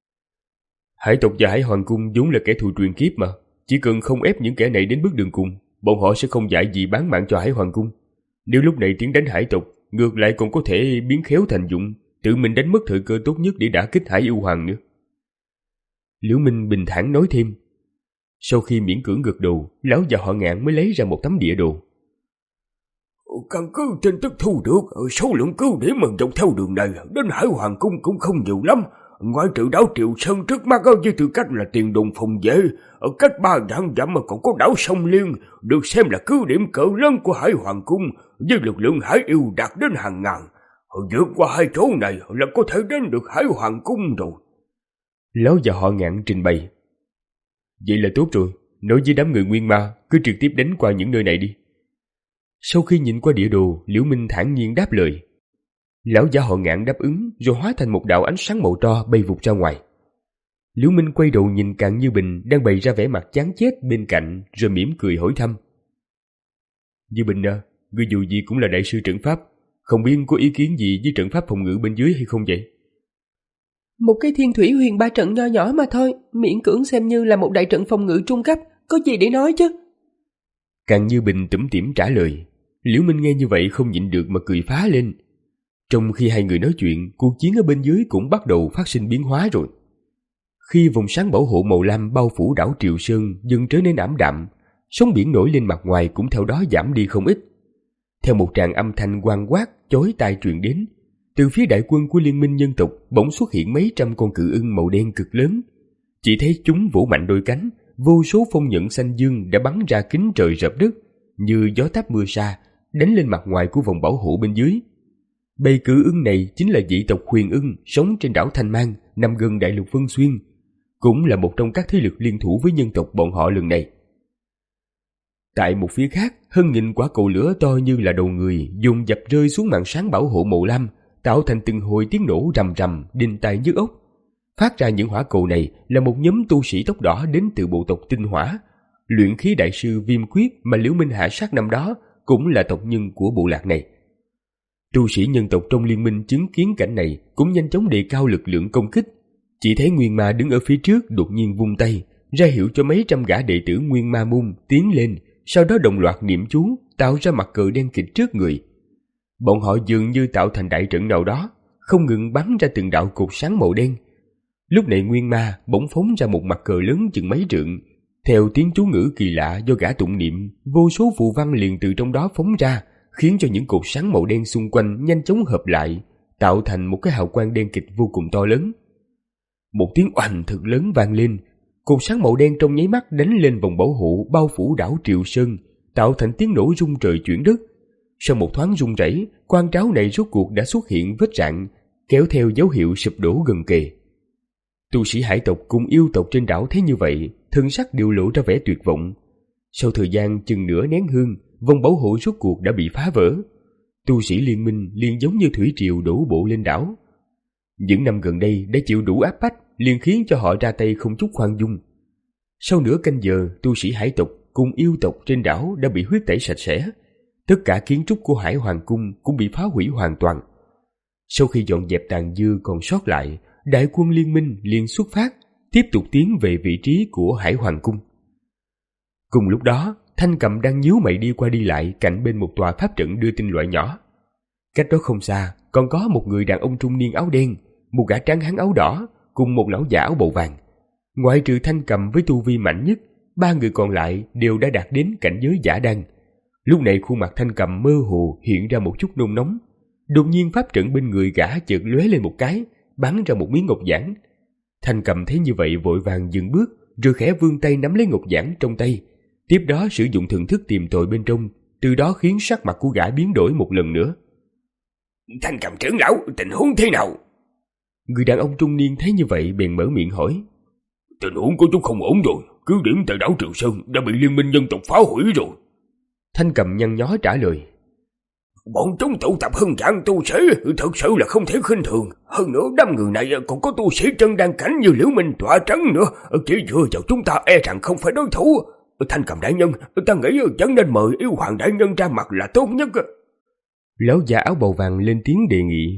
Hải tộc và Hải Hoàng Cung vốn là kẻ thù truyền kiếp mà, chỉ cần không ép những kẻ này đến bước đường cùng, bọn họ sẽ không dại gì bán mạng cho Hải Hoàng Cung. Nếu lúc này tiến đánh hải tộc, ngược lại còn có thể biến khéo thành dụng, tự mình đánh mất thời cơ tốt nhất để đả kích Hải Yêu Hoàng nữa. Liễu Minh bình thản nói thêm. Sau khi miễn cưỡng gật đầu, lão già họ Ngạn mới lấy ra một tấm địa đồ. Căn cứ tin tức thu được, số lượng cứ điểm mình dọc theo đường này đến Hải Hoàng Cung cũng không nhiều lắm. Ngoại trừ đảo Triệu Sơn trước mắt với tư cách là tiền đồn phòng vệ, ở cách ba vạn dặm mà còn có đảo Sông Liên, được xem là cứ điểm cỡ lớn của Hải Hoàng Cung, với lực lượng hải yêu đạt đến hàng ngàn. Vượt qua hai chỗ này là có thể đến được Hải Hoàng Cung rồi. Lão già họ Ngạn trình bày. Vậy là tốt rồi, nói với đám người Nguyên Ma, cứ trực tiếp đánh qua những nơi này đi. Sau khi nhìn qua địa đồ, Liễu Minh thản nhiên đáp lời. Lão già họ Ngạn đáp ứng rồi hóa thành một đạo ánh sáng màu tro bay vụt ra ngoài. Liễu Minh quay đầu nhìn Càn Như Bình đang bày ra vẻ mặt chán chết bên cạnh, rồi mỉm cười hỏi thăm. Như Bình à, ngươi dù gì cũng là đại sư trận pháp, không biết có ý kiến gì với trận pháp phòng ngự bên dưới hay không vậy? Một cái thiên thủy huyền ba trận nho nhỏ mà thôi, miễn cưỡng xem như là một đại trận phòng ngự trung cấp, có gì để nói chứ? Càn Như Bình tủm tỉm trả lời. Liễu Minh nghe như vậy không nhịn được mà cười phá lên. Trong khi hai người nói chuyện, cuộc chiến ở bên dưới cũng bắt đầu phát sinh biến hóa rồi. Khi vùng sáng bảo hộ màu lam bao phủ đảo Triệu Sơn dần trở nên ảm đạm, sóng biển nổi lên mặt ngoài cũng theo đó giảm đi không ít. Theo một tràng âm thanh oang quát chói tai truyền đến, từ phía đại quân của Liên minh nhân tộc bỗng xuất hiện mấy trăm con cự ưng màu đen cực lớn. Chỉ thấy chúng vỗ mạnh đôi cánh, vô số phong nhận xanh dương đã bắn ra kính trời rợp đất, như gió táp mưa sa, đánh lên mặt ngoài của vòng bảo hộ bên dưới. Bầy cự ưng này chính là dị tộc Huyền Ưng sống trên đảo Thanh Mang, nằm gần đại lục Vân Xuyên, cũng là một trong các thế lực liên thủ với nhân tộc bọn họ lần này. Tại một phía khác, hơn nghìn quả cầu lửa to như là đầu người dồn dập rơi xuống màn sáng bảo hộ màu lam, tạo thành từng hồi tiếng nổ rầm rầm, đinh tai nhức óc. Phát ra những hỏa cầu này là một nhóm tu sĩ tóc đỏ đến từ bộ tộc Tinh Hỏa. Luyện khí đại sư Viêm Quyết mà Liễu Minh hạ sát năm đó cũng là tộc nhân của bộ lạc này. Tu sĩ nhân tộc trong liên minh chứng kiến cảnh này cũng nhanh chóng đề cao lực lượng công kích. Chỉ thấy Nguyên Ma đứng ở phía trước đột nhiên vung tay, ra hiệu cho mấy trăm gã đệ tử Nguyên Ma môn tiến lên, sau đó đồng loạt niệm chú, tạo ra mặt cờ đen kịt trước người. Bọn họ dường như tạo thành đại trận nào đó, không ngừng bắn ra từng đạo cột sáng màu đen. Lúc này Nguyên Ma bỗng phóng ra một mặt cờ lớn chừng mấy trượng, theo tiếng chú ngữ kỳ lạ do gã tụng niệm, vô số phù văn liền từ trong đó phóng ra, khiến cho những cột sáng màu đen xung quanh nhanh chóng hợp lại, tạo thành một cái hào quang đen kịt vô cùng to lớn. Một tiếng oanh thật lớn vang lên, cột sáng màu đen trong nháy mắt đánh lên vòng bảo hộ bao phủ đảo Triệu Sơn, tạo thành tiếng nổ rung trời chuyển đất. Sau một thoáng rung rẩy, quan tráo này rốt cuộc đã xuất hiện vết rạn, kéo theo dấu hiệu sụp đổ gần kề. Tu sĩ hải tộc cùng yêu tộc trên đảo thấy như vậy, thân sắc đều lộ ra vẻ tuyệt vọng. Sau thời gian chừng nửa nén hương, vòng bảo hộ rốt cuộc đã bị phá vỡ. Tu sĩ liên minh liền giống như thủy triều đổ bộ lên đảo. Những năm gần đây đã chịu đủ áp bách, liền khiến cho họ ra tay không chút khoan dung. Sau nửa canh giờ, tu sĩ hải tộc cùng yêu tộc trên đảo đã bị huyết tẩy sạch sẽ. Tất cả kiến trúc của Hải Hoàng Cung cũng bị phá hủy hoàn toàn. Sau khi dọn dẹp tàn dư còn sót lại, đại quân liên minh liền xuất phát, tiếp tục tiến về vị trí của Hải Hoàng Cung. Cùng lúc đó, Thanh Cầm đang nhíu mày đi qua đi lại cạnh bên một tòa pháp trận đưa tin loại nhỏ. Cách đó không xa, còn có một người đàn ông trung niên áo đen, một gã tráng hán áo đỏ, cùng một lão giả áo bầu vàng. Ngoại trừ Thanh Cầm với tu vi mạnh nhất, ba người còn lại đều đã đạt đến cảnh giới giả đan. Lúc này khuôn mặt Thanh Cầm mơ hồ hiện ra một chút nôn nóng. Đột nhiên pháp trận bên người gã chợt lóe lên một cái, bắn ra một miếng ngọc giản. Thanh Cầm thấy như vậy vội vàng dừng bước, rồi khẽ vươn tay nắm lấy ngọc giản trong tay. Tiếp đó sử dụng thần thức tìm tòi bên trong, từ đó khiến sắc mặt của gã biến đổi một lần nữa. Thanh Cầm trưởng lão, tình huống thế nào? Người đàn ông trung niên thấy như vậy bèn mở miệng hỏi. Tình huống có chút không ổn rồi, cứ điểm tại đảo Triệu Sơn đã bị liên minh nhân tộc phá hủy rồi. Thanh Cầm nhăn nhó trả lời. Bọn chúng tụ tập hơn vạn tu sĩ, thật sự là không thể khinh thường. Hơn nữa đám người này còn có tu sĩ chân đan cảnh như Liễu Minh tọa trấn nữa, chỉ dựa vào chúng ta e rằng không phải đối thủ. Thanh Cầm đại nhân, ta nghĩ vẫn nên mời yêu hoàng đại nhân ra mặt là tốt nhất. Lão già áo bầu vàng lên tiếng đề nghị.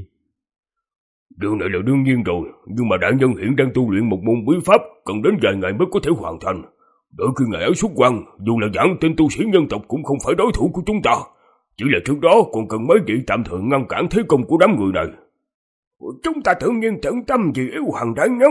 Điều này là đương nhiên rồi, nhưng mà đại nhân hiện đang tu luyện một môn bí pháp, cần đến vài ngày mới có thể hoàn thành. Đợi khi ngài ấy xuất quan, dù là giảng tên tu sĩ nhân tộc cũng không phải đối thủ của chúng ta. Chỉ là trước đó còn cần mấy vị tạm thời ngăn cản thế công của đám người này. Chúng ta tự nhiên tận tâm vì yêu hoàng đại nhân.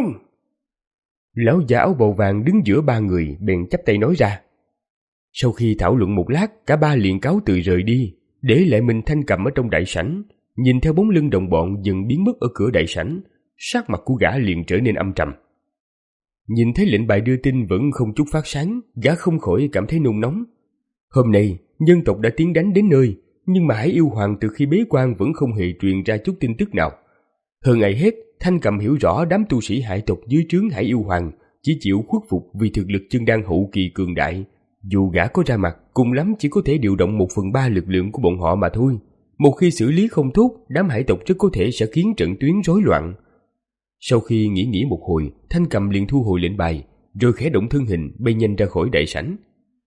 Lão già áo bầu vàng đứng giữa ba người bèn chắp tay nói ra. Sau khi thảo luận một lát, cả ba liền cáo từ rời đi, để lại mình Thanh Cầm ở trong đại sảnh, nhìn theo bóng lưng đồng bọn dần biến mất ở cửa đại sảnh, sắc mặt của gã liền trở nên âm trầm. Nhìn thấy lệnh bài đưa tin vẫn không chút phát sáng, gã không khỏi cảm thấy nôn nóng. Hôm nay, nhân tộc đã tiến đánh đến nơi, nhưng mà Hải Yêu Hoàng từ khi bế quan vẫn không hề truyền ra chút tin tức nào. Hơn ai hết, Thanh Cầm hiểu rõ đám tu sĩ hải tộc dưới trướng Hải Yêu Hoàng chỉ chịu khuất phục vì thực lực chân đan hậu kỳ cường đại. Dù gã có ra mặt, cùng lắm chỉ có thể điều động một phần ba lực lượng của bọn họ mà thôi. Một khi xử lý không tốt, đám hải tộc rất có thể sẽ khiến trận tuyến rối loạn. Sau khi nghĩ nghĩ một hồi, Thanh Cầm liền thu hồi lệnh bài, rồi khẽ động thân hình bay nhanh ra khỏi đại sảnh.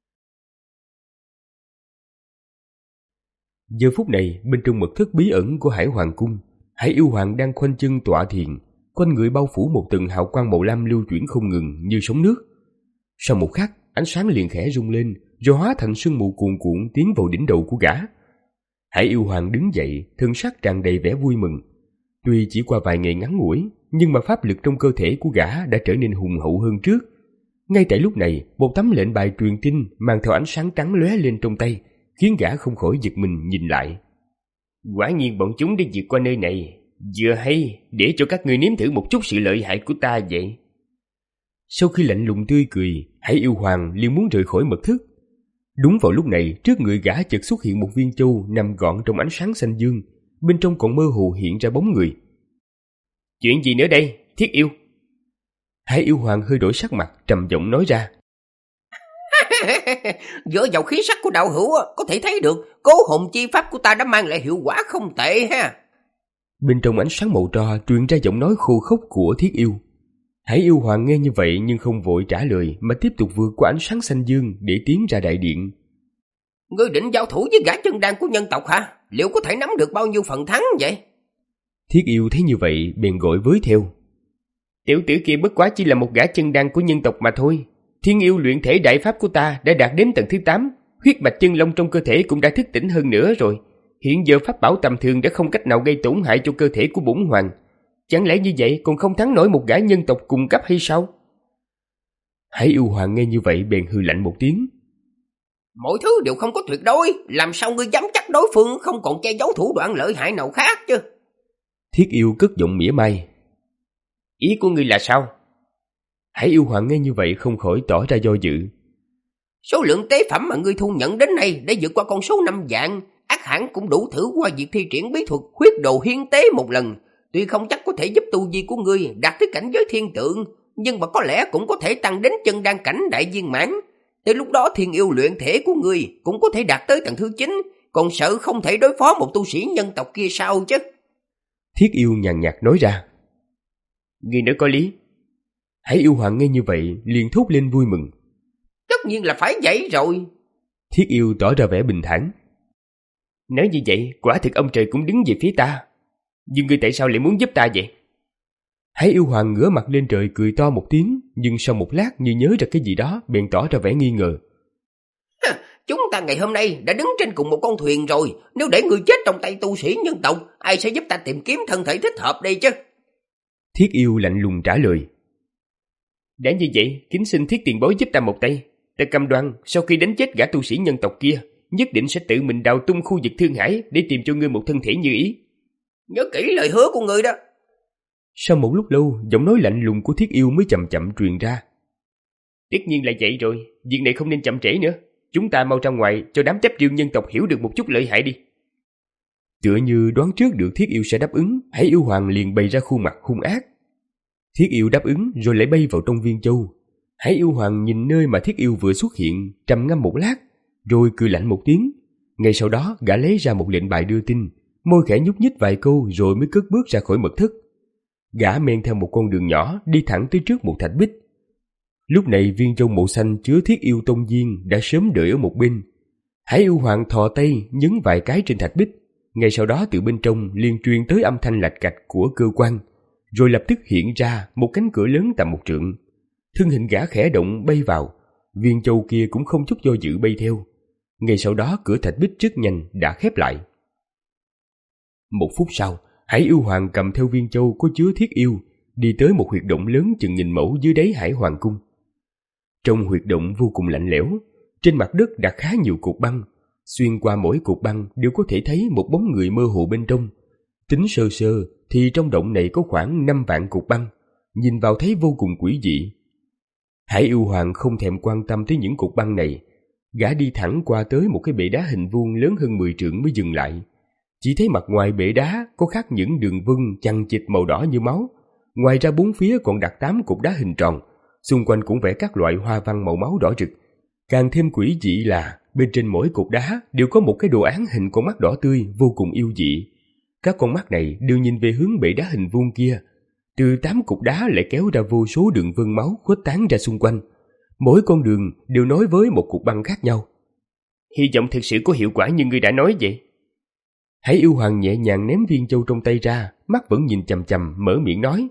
Giờ phút này, bên trong mật thất bí ẩn của Hải Hoàng cung, Hải Yêu Hoàng đang khoanh chân tọa thiền, quanh người bao phủ một tầng hào quang màu lam lưu chuyển không ngừng như sóng nước. Sau một khắc, ánh sáng liền khẽ rung lên, rồi hóa thành sương mù cuồn cuộn tiến vào đỉnh đầu của gã. Hải Yêu Hoàng đứng dậy, thân sắc tràn đầy vẻ vui mừng. Tuy chỉ qua vài ngày ngắn ngủi, nhưng mà pháp lực trong cơ thể của gã đã trở nên hùng hậu hơn trước. Ngay tại lúc này, một tấm lệnh bài truyền tin mang theo ánh sáng trắng lóe lên trong tay, khiến gã không khỏi giật mình nhìn lại. Quả nhiên bọn chúng đi vượt qua nơi này, vừa hay để cho các ngươi nếm thử một chút sự lợi hại của ta vậy. Sau khi lạnh lùng tươi cười, Hải Yêu Hoàng liền muốn rời khỏi mật thất. Đúng vào lúc này, trước người gã chợt xuất hiện một viên châu nằm gọn trong ánh sáng xanh dương, bên trong còn mơ hồ hiện ra bóng người. Chuyện gì nữa đây, Thiết Yêu? Hải Yêu Hoàng hơi đổi sắc mặt, trầm giọng nói ra. Dựa vào khí sắc của đạo hữu có thể thấy được cố hồn chi pháp của ta đã mang lại hiệu quả không tệ ha. Bên trong ánh sáng màu tro truyền ra giọng nói khô khốc của Thiết Yêu. Hải Yêu Hoàng nghe như vậy nhưng không vội trả lời, mà tiếp tục vượt qua ánh sáng xanh dương để tiến ra đại điện. Ngươi định giao thủ với gã chân đan của nhân tộc hả? Liệu có thể nắm được bao nhiêu phần thắng vậy? Thiết Yêu thấy như vậy bèn gọi với theo. Tiểu tử kia bất quá chỉ là một gã chân đan của nhân tộc mà thôi. Thiên yêu luyện thể đại pháp của ta đã đạt đến tầng thứ tám, huyết mạch chân long trong cơ thể cũng đã thức tỉnh hơn nữa rồi. Hiện giờ pháp bảo tầm thường đã không cách nào gây tổn hại cho cơ thể của bổn hoàng. Chẳng lẽ như vậy còn không thắng nổi một gã nhân tộc cùng cấp hay sao? Hải Yêu Hoàng nghe như vậy bèn hừ lạnh một tiếng. Mọi thứ đều không có tuyệt đối, làm sao ngươi dám chắc đối phương không còn che giấu thủ đoạn lợi hại nào khác chứ? Thiết Yêu cất giọng mỉa mai. Ý của ngươi là sao? Hải Yêu Hoàng nghe như vậy không khỏi tỏ ra do dự. Số lượng tế phẩm mà ngươi thu nhận đến nay để vượt qua con số năm vạn, ắt hẳn cũng đủ thử qua việc thi triển bí thuật huyết đồ hiến tế một lần. Tuy không chắc có thể giúp tu vi của ngươi đạt tới cảnh giới thiên tượng, nhưng mà có lẽ cũng có thể tăng đến chân đan cảnh đại viên mãn. Tới lúc đó thiên yêu luyện thể của ngươi cũng có thể đạt tới tầng thứ chín, còn sợ không thể đối phó một tu sĩ nhân tộc kia sao chứ? Thiết Yêu nhàn nhạt nói ra. Ngươi nói có lý. Hải Yêu Hoàng nghe như vậy liền thốt lên vui mừng. Tất nhiên là phải vậy rồi. Thiết Yêu tỏ ra vẻ bình thản. Nói như vậy, quả thực ông trời cũng đứng về phía ta. Nhưng ngươi tại sao lại muốn giúp ta vậy? Hải Yêu Hoàng ngửa mặt lên trời cười to một tiếng, nhưng sau một lát như nhớ ra cái gì đó bèn tỏ ra vẻ nghi ngờ. Chúng ta ngày hôm nay đã đứng trên cùng một con thuyền rồi, nếu để ngươi chết trong tay tu sĩ nhân tộc, ai sẽ giúp ta tìm kiếm thân thể thích hợp đây chứ? Thiết Yêu lạnh lùng trả lời. Đã như vậy, kính xin Thiết tiền bối giúp ta một tay. Ta cam đoan sau khi đánh chết gã tu sĩ nhân tộc kia, nhất định sẽ tự mình đào tung khu vực Thương Hải để tìm cho ngươi một thân thể như ý. Nhớ kỹ lời hứa của ngươi đó. Sau một lúc lâu, giọng nói lạnh lùng của Thiết Yêu mới chậm chậm truyền ra. Tất nhiên là vậy rồi, việc này không nên chậm trễ nữa. Chúng ta mau ra ngoài cho đám chấp triêu nhân tộc hiểu được một chút lợi hại đi. Tựa như đoán trước được Thiết Yêu sẽ đáp ứng, Hải Yêu Hoàng liền bày ra khuôn mặt hung ác. Thiết Yêu đáp ứng rồi lại bay vào trong viên châu. Hải Yêu Hoàng nhìn nơi mà Thiết Yêu vừa xuất hiện, trầm ngâm một lát, rồi cười lạnh một tiếng. Ngay sau đó gã lấy ra một lệnh bài đưa tin, môi khẽ nhúc nhích vài câu rồi mới cất bước ra khỏi mật thất. Gã men theo một con đường nhỏ đi thẳng tới trước một thạch bích. Lúc này viên châu màu xanh chứa Thiết Yêu tông viên đã sớm đợi ở một bên. Hải Yêu Hoàng thò tay nhấn vài cái trên thạch bích, ngay sau đó từ bên trong liền truyền tới âm thanh lạch cạch của cơ quan, rồi lập tức hiện ra một cánh cửa lớn tầm một trượng. Thân hình gã khẽ động bay vào, viên châu kia cũng không chút do dự bay theo. Ngay sau đó cửa thạch bích rất nhanh đã khép lại. Một phút sau, Hải Yêu Hoàng cầm theo viên châu có chứa Thiết Yêu, đi tới một huyệt động lớn chừng nghìn mẫu dưới đáy Hải Hoàng cung. Trong huyệt động vô cùng lạnh lẽo, trên mặt đất đặt khá nhiều cột băng, xuyên qua mỗi cột băng đều có thể thấy một bóng người mơ hồ bên trong. Tính sơ sơ thì trong động này có khoảng năm vạn cục băng, nhìn vào thấy vô cùng quỷ dị. Hải Yêu Hoàng không thèm quan tâm tới những cục băng này, gã đi thẳng qua tới một cái bệ đá hình vuông lớn hơn mười trượng mới dừng lại. Chỉ thấy mặt ngoài bệ đá có khắc những đường vân chằng chịt màu đỏ như máu. Ngoài ra bốn phía còn đặt tám cục đá hình tròn, xung quanh cũng vẽ các loại hoa văn màu máu đỏ rực. Càng thêm quỷ dị là bên trên mỗi cục đá đều có một cái đồ án hình con mắt đỏ tươi vô cùng yêu dị. Các con mắt này đều nhìn về hướng bệ đá hình vuông kia. Từ tám cục đá lại kéo ra vô số đường vân máu khuếch tán ra xung quanh. Mỗi con đường đều nối với một cục băng khác nhau. Hy vọng thực sự có hiệu quả như ngươi đã nói vậy. Hải Yêu Hoàng nhẹ nhàng ném viên châu trong tay ra, mắt vẫn nhìn chằm chằm, mở miệng nói.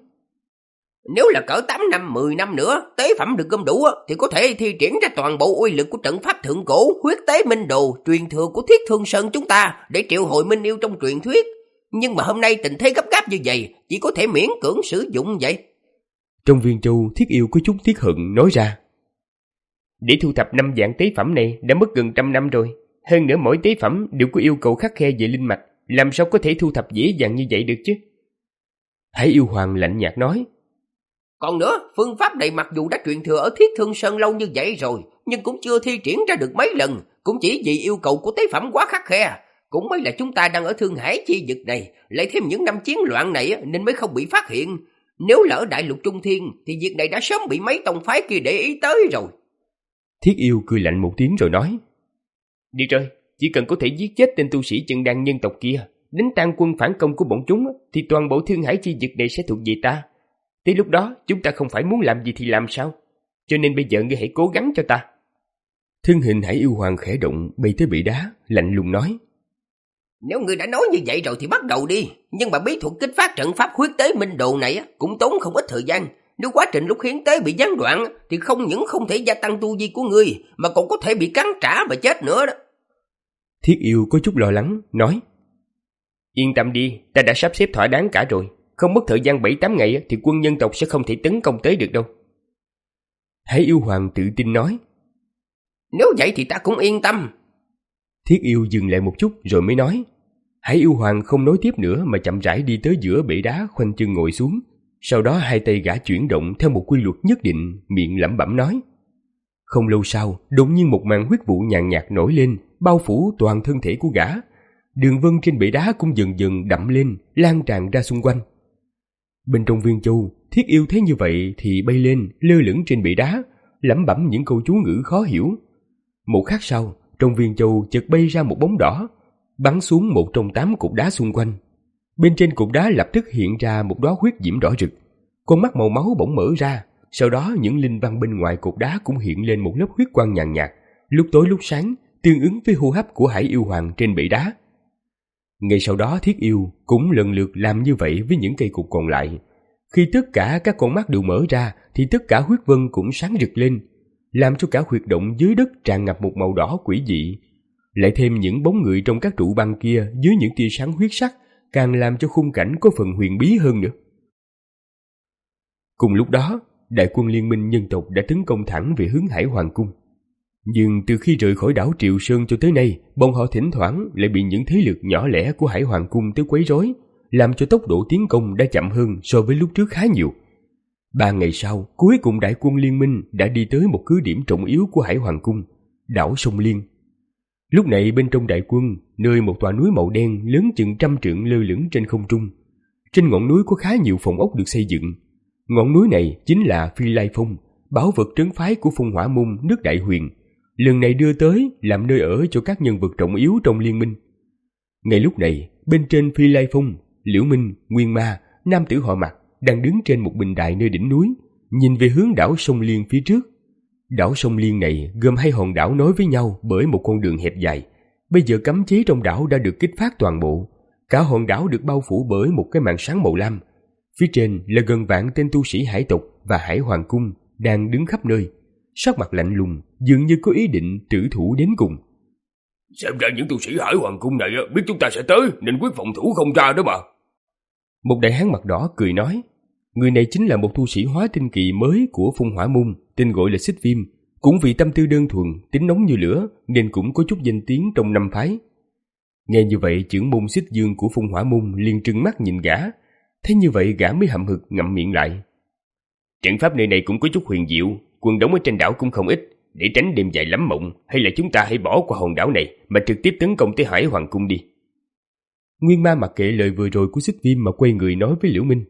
Nếu là cỡ tám năm, mười năm nữa, tế phẩm được gom đủ thì có thể thi triển ra toàn bộ uy lực của trận pháp thượng cổ, huyết tế minh đồ, truyền thừa của Thiết Thương Sơn chúng ta để triệu hồi minh yêu trong truyền thuyết. Nhưng mà hôm nay tình thế gấp gáp như vậy, chỉ có thể miễn cưỡng sử dụng vậy. Trong viên châu, Thiết Yêu có chút tiếc hận nói ra. Để thu thập năm dạng tế phẩm này đã mất gần trăm năm rồi. Hơn nữa mỗi tế phẩm đều có yêu cầu khắt khe về linh mạch, làm sao có thể thu thập dễ dàng như vậy được chứ? Hải Yêu Hoàng lạnh nhạt nói. Còn nữa, phương pháp này mặc dù đã truyền thừa ở Thiết Thương Sơn lâu như vậy rồi, nhưng cũng chưa thi triển ra được mấy lần, cũng chỉ vì yêu cầu của tế phẩm quá khắt khe. Cũng mới là chúng ta đang ở Thương Hải chi vực này, lại thêm những năm chiến loạn này nên mới không bị phát hiện. Nếu là ở Đại Lục Trung Thiên thì việc này đã sớm bị mấy tông phái kia để ý tới rồi. Thiết Yêu cười lạnh một tiếng rồi nói. Đi rồi, chỉ cần có thể giết chết tên tu sĩ chân đan nhân tộc kia, đánh tan quân phản công của bọn chúng, thì toàn bộ Thương Hải chi vực này sẽ thuộc về ta. Tới lúc đó chúng ta không phải muốn làm gì thì làm sao. Cho nên bây giờ ngươi hãy cố gắng cho ta. Thân hình Hải Yêu Hoàng khẽ động, bay tới bệ đá, lạnh lùng nói. Nếu ngươi đã nói như vậy rồi thì bắt đầu đi. Nhưng mà bí thuật kích phát trận pháp huyết tế minh đồ này cũng tốn không ít thời gian. Nếu quá trình lúc hiến tế bị gián đoạn thì không những không thể gia tăng tu vi của ngươi, mà còn có thể bị cắn trả mà chết nữa đó. Thiết Yêu có chút lo lắng, nói. Yên tâm đi, ta đã sắp xếp thỏa đáng cả rồi. Không mất thời gian bảy tám ngày thì quân nhân tộc sẽ không thể tấn công tới được đâu. Hải Yêu Hoàng tự tin nói. Nếu vậy thì ta cũng yên tâm. Thiết Yêu dừng lại một chút rồi mới nói. Hải Yêu Hoàng không nói tiếp nữa mà chậm rãi đi tới giữa bệ đá, khoanh chân ngồi xuống. Sau đó hai tay gã chuyển động theo một quy luật nhất định, miệng lẩm bẩm nói. Không lâu sau, đột nhiên một màn huyết vụ nhàn nhạt nổi lên, bao phủ toàn thân thể của gã. Đường vân trên bệ đá cũng dần dần đậm lên, lan tràn ra xung quanh. Bên trong viên châu, Thiết Yêu thấy như vậy thì bay lên, lơ lửng trên bệ đá, lẩm bẩm những câu chú ngữ khó hiểu. Một khắc sau, trong viên châu chợt bay ra một bóng đỏ, bắn xuống một trong tám cục đá xung quanh. Bên trên cục đá lập tức hiện ra một đóa huyết diễm đỏ rực, con mắt màu máu bỗng mở ra. Sau đó những linh văn bên ngoài cục đá cũng hiện lên một lớp huyết quang nhàn nhạt, lúc tối lúc sáng, tương ứng với hô hấp của Hải Yêu Hoàng trên bệ đá. Ngay sau đó Thiết Yêu cũng lần lượt làm như vậy với những cây cục còn lại. Khi tất cả các con mắt đều mở ra thì tất cả huyết vân cũng sáng rực lên, làm cho cả huyệt động dưới đất tràn ngập một màu đỏ quỷ dị. Lại thêm những bóng người trong các trụ băng kia dưới những tia sáng huyết sắc, càng làm cho khung cảnh có phần huyền bí hơn nữa. Cùng lúc đó, đại quân liên minh nhân tộc đã tấn công thẳng về hướng Hải Hoàng cung. Nhưng từ khi rời khỏi đảo Triệu Sơn cho tới nay, bọn họ thỉnh thoảng lại bị những thế lực nhỏ lẻ của Hải Hoàng cung tới quấy rối, làm cho tốc độ tiến công đã chậm hơn so với lúc trước khá nhiều. Ba ngày sau, cuối cùng đại quân liên minh đã đi tới một cứ điểm trọng yếu của Hải Hoàng cung, đảo Sông Liên. Lúc này bên trong đại quân, nơi một tòa núi màu đen lớn chừng trăm trượng lơ lửng trên không trung. Trên ngọn núi có khá nhiều phòng ốc được xây dựng. Ngọn núi này chính là Phi Lai Phong, bảo vật trấn phái của Phong Hỏa Môn nước Đại Huyền, lần này đưa tới làm nơi ở cho các nhân vật trọng yếu trong liên minh. Ngay lúc này, bên trên Phi Lai Phong, Liễu Minh, Nguyên Ma, nam tử họ Mạc đang đứng trên một bình đài nơi đỉnh núi, nhìn về hướng đảo Sông Liên phía trước. Đảo Sông Liên này gồm hai hòn đảo nối với nhau bởi một con đường hẹp dài. Bây giờ cấm chế trong đảo đã được kích phát toàn bộ. Cả hòn đảo được bao phủ bởi một cái màn sáng màu lam. Phía trên là gần vạn tên tu sĩ hải tộc và Hải Hoàng cung đang đứng khắp nơi, sắc mặt lạnh lùng, dường như có ý định trữ thủ đến cùng. Xem ra những tu sĩ Hải Hoàng cung này biết chúng ta sẽ tới nên quyết phòng thủ không ra đó mà. Một đại hán mặt đỏ cười nói. Người này chính là một tu sĩ hóa tinh kỳ mới của Phong Hỏa Môn, tên gọi là Xích Viêm. Cũng vì tâm tư đơn thuần, tính nóng như lửa nên cũng có chút danh tiếng trong năm phái. Nghe như vậy, trưởng môn Xích Dương của Phong Hỏa Môn liền trừng mắt nhìn gã. Thế như vậy gã mới hậm hực ngậm miệng lại. Trận pháp nơi này cũng có chút huyền diệu, quân đóng ở trên đảo cũng không ít. Để tránh đêm dài lắm mộng, hay là chúng ta hãy bỏ qua hòn đảo này mà trực tiếp tấn công tới Hải Hoàng Cung đi. Nguyên Ma mặc kệ lời vừa rồi của Xích Viêm mà quay người nói với Liễu Minh.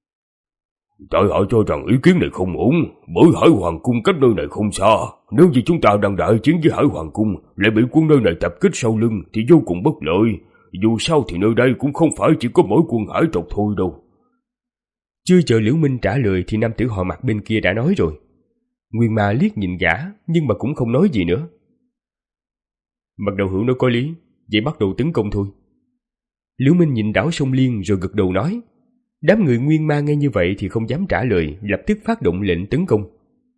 Tại hạ cho rằng ý kiến này không ổn, bởi Hải Hoàng Cung cách nơi này không xa. Nếu như chúng ta đang đại chiến với Hải Hoàng Cung, lại bị quân nơi này tập kích sau lưng thì vô cùng bất lợi. Dù sao thì nơi đây cũng không phải chỉ có mỗi quân hải tộc thôi đâu. Chưa chờ Liễu Minh trả lời thì nam tử họ Mặt bên kia đã nói rồi. Nguyên Ma liếc nhìn gã nhưng mà cũng không nói gì nữa. Mặt đầu hữu nói có lý, vậy bắt đầu tấn công thôi. Liễu Minh nhìn đảo Sông Liên rồi gật đầu nói. Đám người Nguyên Ma nghe như vậy thì không dám trả lời, lập tức phát động lệnh tấn công.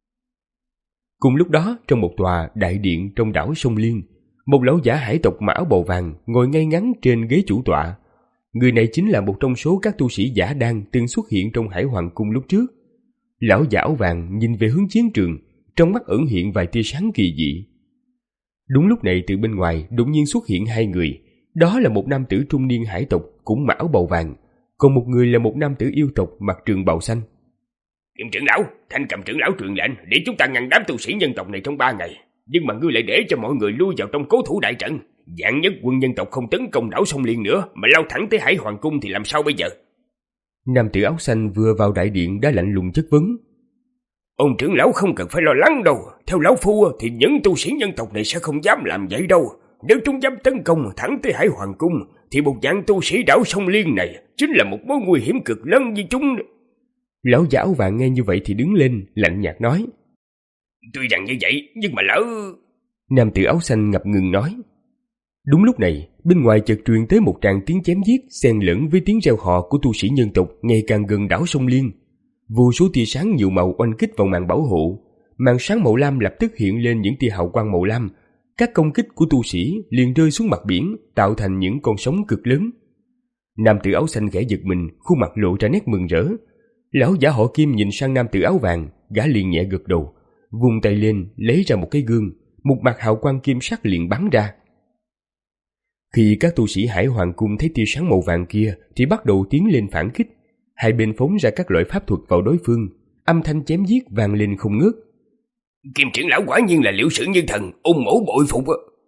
Cùng lúc đó, trong một tòa đại điện trong đảo Sông Liên, một lão giả hải tộc mặc áo bào vàng ngồi ngay ngắn trên ghế chủ tọa. Người này chính là một trong số các tu sĩ giả đan từng xuất hiện trong Hải Hoàng Cung lúc trước. Lão giả áo vàng nhìn về hướng chiến trường, trong mắt ẩn hiện vài tia sáng kỳ dị. Đúng lúc này từ bên ngoài đột nhiên xuất hiện hai người. Đó là một nam tử trung niên hải tộc cũng mặc áo bào vàng, còn một người là một nam tử yêu tộc mặc trường bào xanh. Kim trưởng lão, Thanh Cầm trưởng lão truyền lệnh để chúng ta ngăn đám tu sĩ nhân tộc này trong ba ngày. Nhưng mà ngươi lại để cho mọi người lui vào trong cố thủ đại trận. Vạn nhất quân nhân tộc không tấn công đảo Sông Liên nữa mà lao thẳng tới Hải Hoàng Cung thì làm sao bây giờ? Nam tử áo xanh vừa vào đại điện đã lạnh lùng chất vấn. Ông trưởng lão không cần phải lo lắng đâu. Theo lão phu thì những tu sĩ nhân tộc này sẽ không dám làm vậy đâu. Nếu chúng dám tấn công thẳng tới Hải Hoàng Cung thì một dạng tu sĩ đảo Sông Liên này chính là một mối nguy hiểm cực lớn với chúng. Lão giả áo vàng nghe như vậy thì đứng lên lạnh nhạt nói. Tuy rằng như vậy nhưng mà lỡ... Nam tử áo xanh ngập ngừng nói. Đúng lúc này bên ngoài chợt truyền tới một tràng tiếng chém giết xen lẫn với tiếng reo hò của tu sĩ nhân tộc ngày càng gần đảo Sông Liên. Vô số tia sáng nhiều màu oanh kích vào màn bảo hộ. Màn sáng màu lam lập tức hiện lên những tia hào quang màu lam. Các công kích của tu sĩ liền rơi xuống mặt biển, tạo thành những con sóng cực lớn. Nam tử áo xanh khẽ giật mình, khuôn mặt lộ ra nét mừng rỡ. Lão giả họ Kim nhìn sang nam tử áo vàng, gã liền nhẹ gật đầu, vung tay lên lấy ra một cái gương, một mặt hào quang kim sắc liền bắn ra. Khi các tu sĩ Hải Hoàng Cung thấy tia sáng màu vàng kia thì bắt đầu tiến lên phản kích. Hai bên phóng ra các loại pháp thuật vào đối phương, âm thanh chém giết vang lên không ngớt. Kim trưởng lão quả nhiên là liễu sử như thần, ôn mẫu bội phục.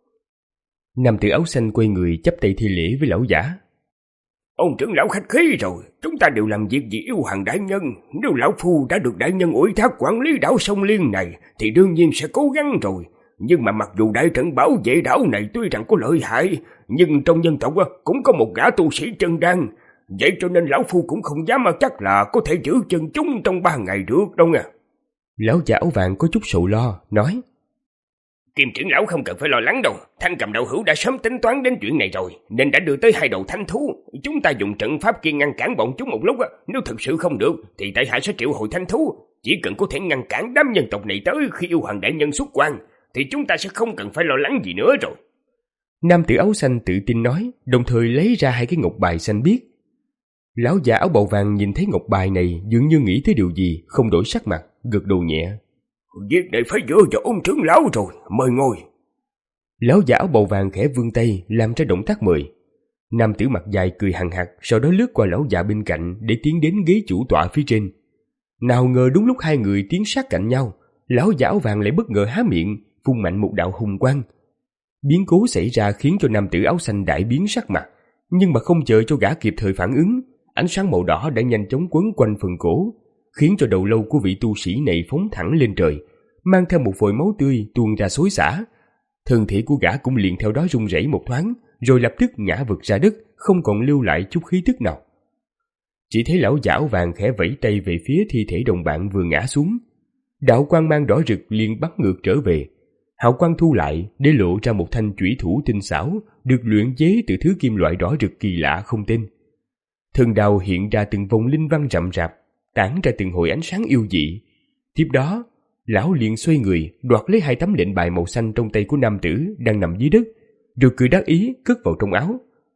Nam tử áo xanh quay người chắp tay thi lễ với lão giả. Ông trưởng lão khách khí rồi, chúng ta đều làm việc vì yêu hoàng đại nhân. Nếu lão phu đã được đại nhân ủy thác quản lý đảo Sông Liên này thì đương nhiên sẽ cố gắng rồi. Nhưng mà mặc dù đại trận bảo vệ đảo này tuy rằng có lợi hại, nhưng trong nhân tộc cũng có một gã tu sĩ chân đan. Vậy cho nên lão phu cũng không dám chắc là có thể giữ chân chúng trong ba ngày được đâu nha. Lão giả áo vàng có chút sầu lo, nói. Kim trưởng lão không cần phải lo lắng đâu. Thanh Cầm đạo hữu đã sớm tính toán đến chuyện này rồi, nên đã đưa tới hai đầu thanh thú. Chúng ta dùng trận pháp kia ngăn cản bọn chúng một lúc. Nếu thực sự không được thì tại hạ sẽ triệu hồi thanh thú. Chỉ cần có thể ngăn cản đám nhân tộc này tới khi yêu hoàng đại nhân xuất quan thì chúng ta sẽ không cần phải lo lắng gì nữa rồi. Nam tử áo xanh tự tin nói, đồng thời lấy ra hai cái ngọc bài xanh biếc. Lão già áo bào vàng nhìn thấy ngọc bài này dường như nghĩ tới điều gì, không đổi sắc mặt, gật đầu nhẹ. Việc này phải dựa vào ông trưởng lão rồi, mời ngồi. Lão già áo bào vàng khẽ vươn tay làm ra động tác mời. Nam tử mặt dài cười hằng hặc, sau đó lướt qua lão già bên cạnh để tiến đến ghế chủ tọa phía trên. Nào ngờ đúng lúc hai người tiến sát cạnh nhau, lão già áo vàng lại bất ngờ há miệng, phun mạnh một đạo hùng quang. Biến cố xảy ra khiến cho nam tử áo xanh đại biến sắc mặt, nhưng mà không chờ cho gã kịp thời phản ứng, ánh sáng màu đỏ đã nhanh chóng quấn quanh phần cổ, khiến cho đầu lâu của vị tu sĩ này phóng thẳng lên trời, mang theo một vòi máu tươi tuôn ra xối xả. Thân thể của gã cũng liền theo đó rung rẩy một thoáng, rồi lập tức ngã vật ra đất, không còn lưu lại chút khí tức nào. Chỉ thấy lão giả áo vàng khẽ vẫy tay về phía thi thể đồng bạn vừa ngã xuống. Đạo quang mang đỏ rực liền bắn ngược trở về. Hào quang thu lại để lộ ra một thanh chủy thủ tinh xảo, được luyện chế từ thứ kim loại đỏ rực kỳ lạ không tên. Thân đao hiện ra từng vòng linh văn rậm rạp, tản ra từng hồi ánh sáng yêu dị. Tiếp đó, lão liền xoay người, đoạt lấy hai tấm lệnh bài màu xanh trong tay của nam tử đang nằm dưới đất, rồi cười đắc ý cất vào trong áo.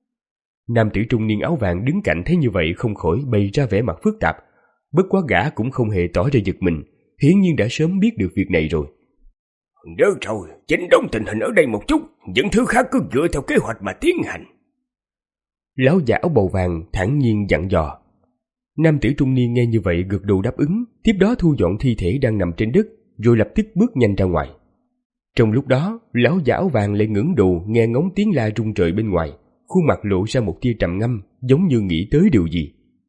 Nam tử trung niên áo vàng đứng cạnh thấy như vậy không khỏi bày ra vẻ mặt phức tạp, bất quá gã cũng không hề tỏ ra giật mình, hiển nhiên đã sớm biết được việc này rồi. Được rồi, chỉnh đốn tình hình ở đây một chút, những thứ khác cứ dựa theo kế hoạch mà tiến hành. Lão giả áo bào vàng thản nhiên dặn dò. Nam tử trung niên nghe như vậy gật đầu đáp ứng, tiếp đó thu dọn thi thể đang nằm trên đất, rồi lập tức bước nhanh ra ngoài. Trong lúc đó, lão giả áo vàng lại ngẩng đầu nghe ngóng tiếng la rung trời bên ngoài, khuôn mặt lộ ra một tia trầm ngâm, giống như nghĩ tới điều gì.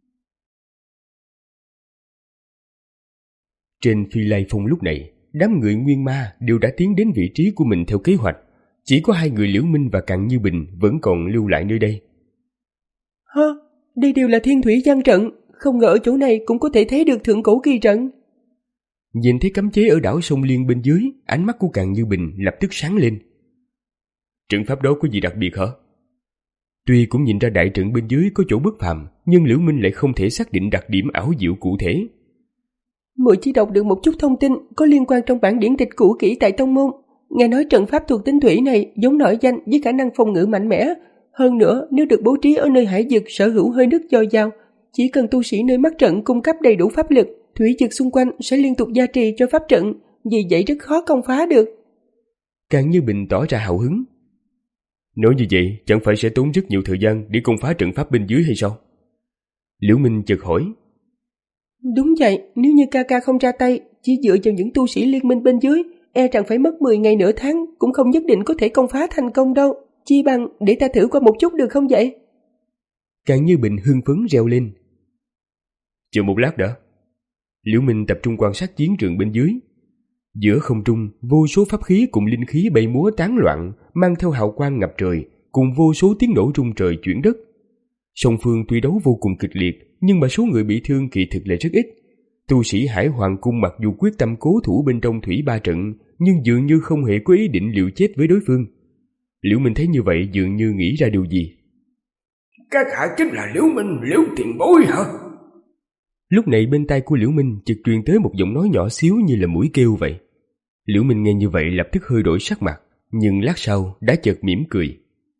Trên Phi Lai Phong lúc này, đám người Nguyên Ma đều đã tiến đến vị trí của mình theo kế hoạch, chỉ có hai người Liễu Minh và Càn Như Bình vẫn còn lưu lại nơi đây. Hả? Đây đều là thiên thủy giang trận, không ngờ ở chỗ này cũng có thể thấy được thượng cổ kỳ trận. Nhìn thấy cấm chế ở đảo sông Liên bên dưới, ánh mắt của Càn Như Bình lập tức sáng lên. Trận pháp đó có gì đặc biệt hả? Tuy cũng nhìn ra đại trận bên dưới có chỗ bất phàm, nhưng Liễu Minh lại không thể xác định đặc điểm ảo diệu cụ thể. Muội chỉ đọc được một chút thông tin có liên quan trong bản điển tịch cũ kỹ tại tông môn. Nghe nói trận pháp thuộc tính thủy này giống nổi danh với khả năng phòng ngự mạnh mẽ. Hơn nữa, nếu được bố trí ở nơi hải vực sở hữu hơi nước dồi dào, chỉ cần tu sĩ nơi mắt trận cung cấp đầy đủ pháp lực, thủy vực xung quanh sẽ liên tục gia trì cho pháp trận, vì vậy rất khó công phá được. Càng Như Bình tỏ ra hào hứng. Nói như vậy, chẳng phải sẽ tốn rất nhiều thời gian để công phá trận pháp bên dưới hay sao? Liễu Minh chợt hỏi. Đúng vậy, nếu như ca ca không ra tay, chỉ dựa vào những tu sĩ liên minh bên dưới, e rằng phải mất mười ngày nửa tháng cũng không nhất định có thể công phá thành công đâu. Chi bằng để ta thử qua một chút được không vậy? Càng Như Bình hưng phấn reo lên. Chờ một lát đã. Liễu Minh tập trung quan sát chiến trường bên dưới. Giữa không trung, vô số pháp khí cùng linh khí bay múa tán loạn, mang theo hào quang ngập trời, cùng vô số tiếng nổ rung trời chuyển đất. Song phương tuy đấu vô cùng kịch liệt, nhưng mà số người bị thương kỳ thực lại rất ít. Tu sĩ Hải Hoàng Cung mặc dù quyết tâm cố thủ bên trong thủy ba trận, nhưng dường như không hề có ý định liều chết với đối phương. Liễu Minh thấy như vậy dường như nghĩ ra điều gì. Các hạ chính là Liễu Minh, Liễu tiền bối hả? Lúc này bên tai của Liễu Minh chợt truyền tới một giọng nói nhỏ xíu như là mũi kêu vậy. Liễu Minh nghe như vậy lập tức hơi đổi sắc mặt, nhưng lát sau đã chợt mỉm cười.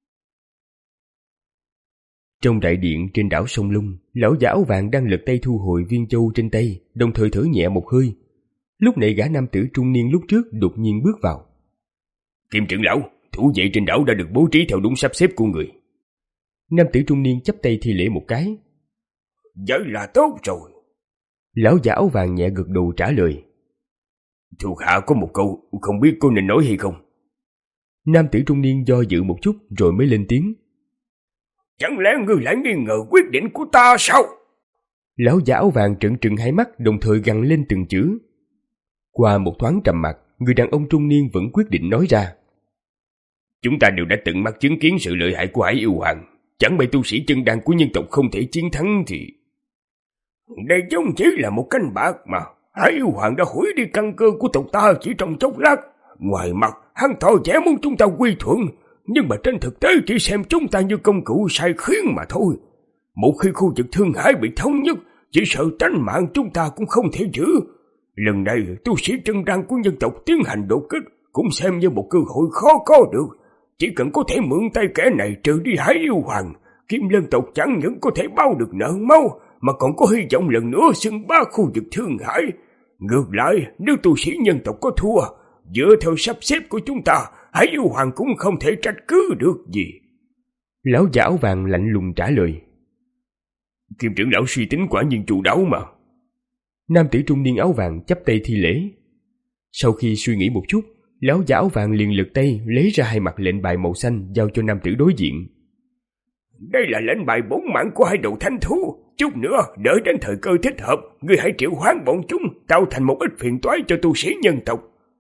Trong đại điện trên đảo Sông Lung, lão giả áo vàng đang lật tay thu hồi viên châu trên tay, đồng thời thở nhẹ một hơi. Lúc này gã nam tử trung niên lúc trước đột nhiên bước vào. Kim trưởng lão, thủ vệ trên đảo đã được bố trí theo đúng sắp xếp của người. Nam tử trung niên chắp tay thi lễ một cái. Vậy là tốt rồi. Lão giả áo vàng nhẹ gật đầu trả lời. Thuộc hạ có một câu, không biết cô nên nói hay không? Nam tử trung niên do dự một chút rồi mới lên tiếng. Chẳng lẽ ngươi lại nghi ngờ quyết định của ta sao? Lão giả áo vàng trợn trừng hai mắt, đồng thời gằn lên từng chữ. Qua một thoáng trầm mặc, người đàn ông trung niên vẫn quyết định nói ra. Chúng ta đều đã tận mắt chứng kiến sự lợi hại của Hải Yêu Hoàng. Chẳng may tu sĩ chân đan của nhân tộc không thể chiến thắng thì... Đây giống chỉ là một canh bạc mà. Hải Yêu Hoàng đã hủy đi căn cơ của tộc ta chỉ trong chốc lát. Ngoài mặt, hắn tỏ vẻ muốn chúng ta quy thuận, nhưng mà trên thực tế chỉ xem chúng ta như công cụ sai khiến mà thôi. Một khi khu vực Thương Hải bị thống nhất, chỉ sợ tánh mạng chúng ta cũng không thể giữ. Lần này, tu sĩ chân đan của nhân tộc tiến hành đột kích cũng xem như một cơ hội khó có được. Chỉ cần có thể mượn tay kẻ này trừ đi Hải Yêu Hoàng, Kim Lân tộc chẳng những có thể bao được nợ máu, mà còn có hy vọng lần nữa xưng bá khu vực Thương Hải. Ngược lại, nếu tu sĩ nhân tộc có thua, dựa theo sắp xếp của chúng ta, Hải Yêu Hoàng cũng không thể trách cứ được gì. Lão giả áo vàng lạnh lùng trả lời. Kim trưởng lão suy tính quả nhiên chu đáo mà. Nam tử trung niên áo vàng chắp tay thi lễ. Sau khi suy nghĩ một chút, lão giả áo vàng liền lật tay lấy ra hai mặt lệnh bài màu xanh giao cho nam tử đối diện. Đây là lệnh bài bốn mảng của hai đầu thanh thú. Chút nữa, đợi đến thời cơ thích hợp, ngươi hãy triệu hoán bọn chúng, tạo thành một ít phiền toái cho tu sĩ nhân tộc.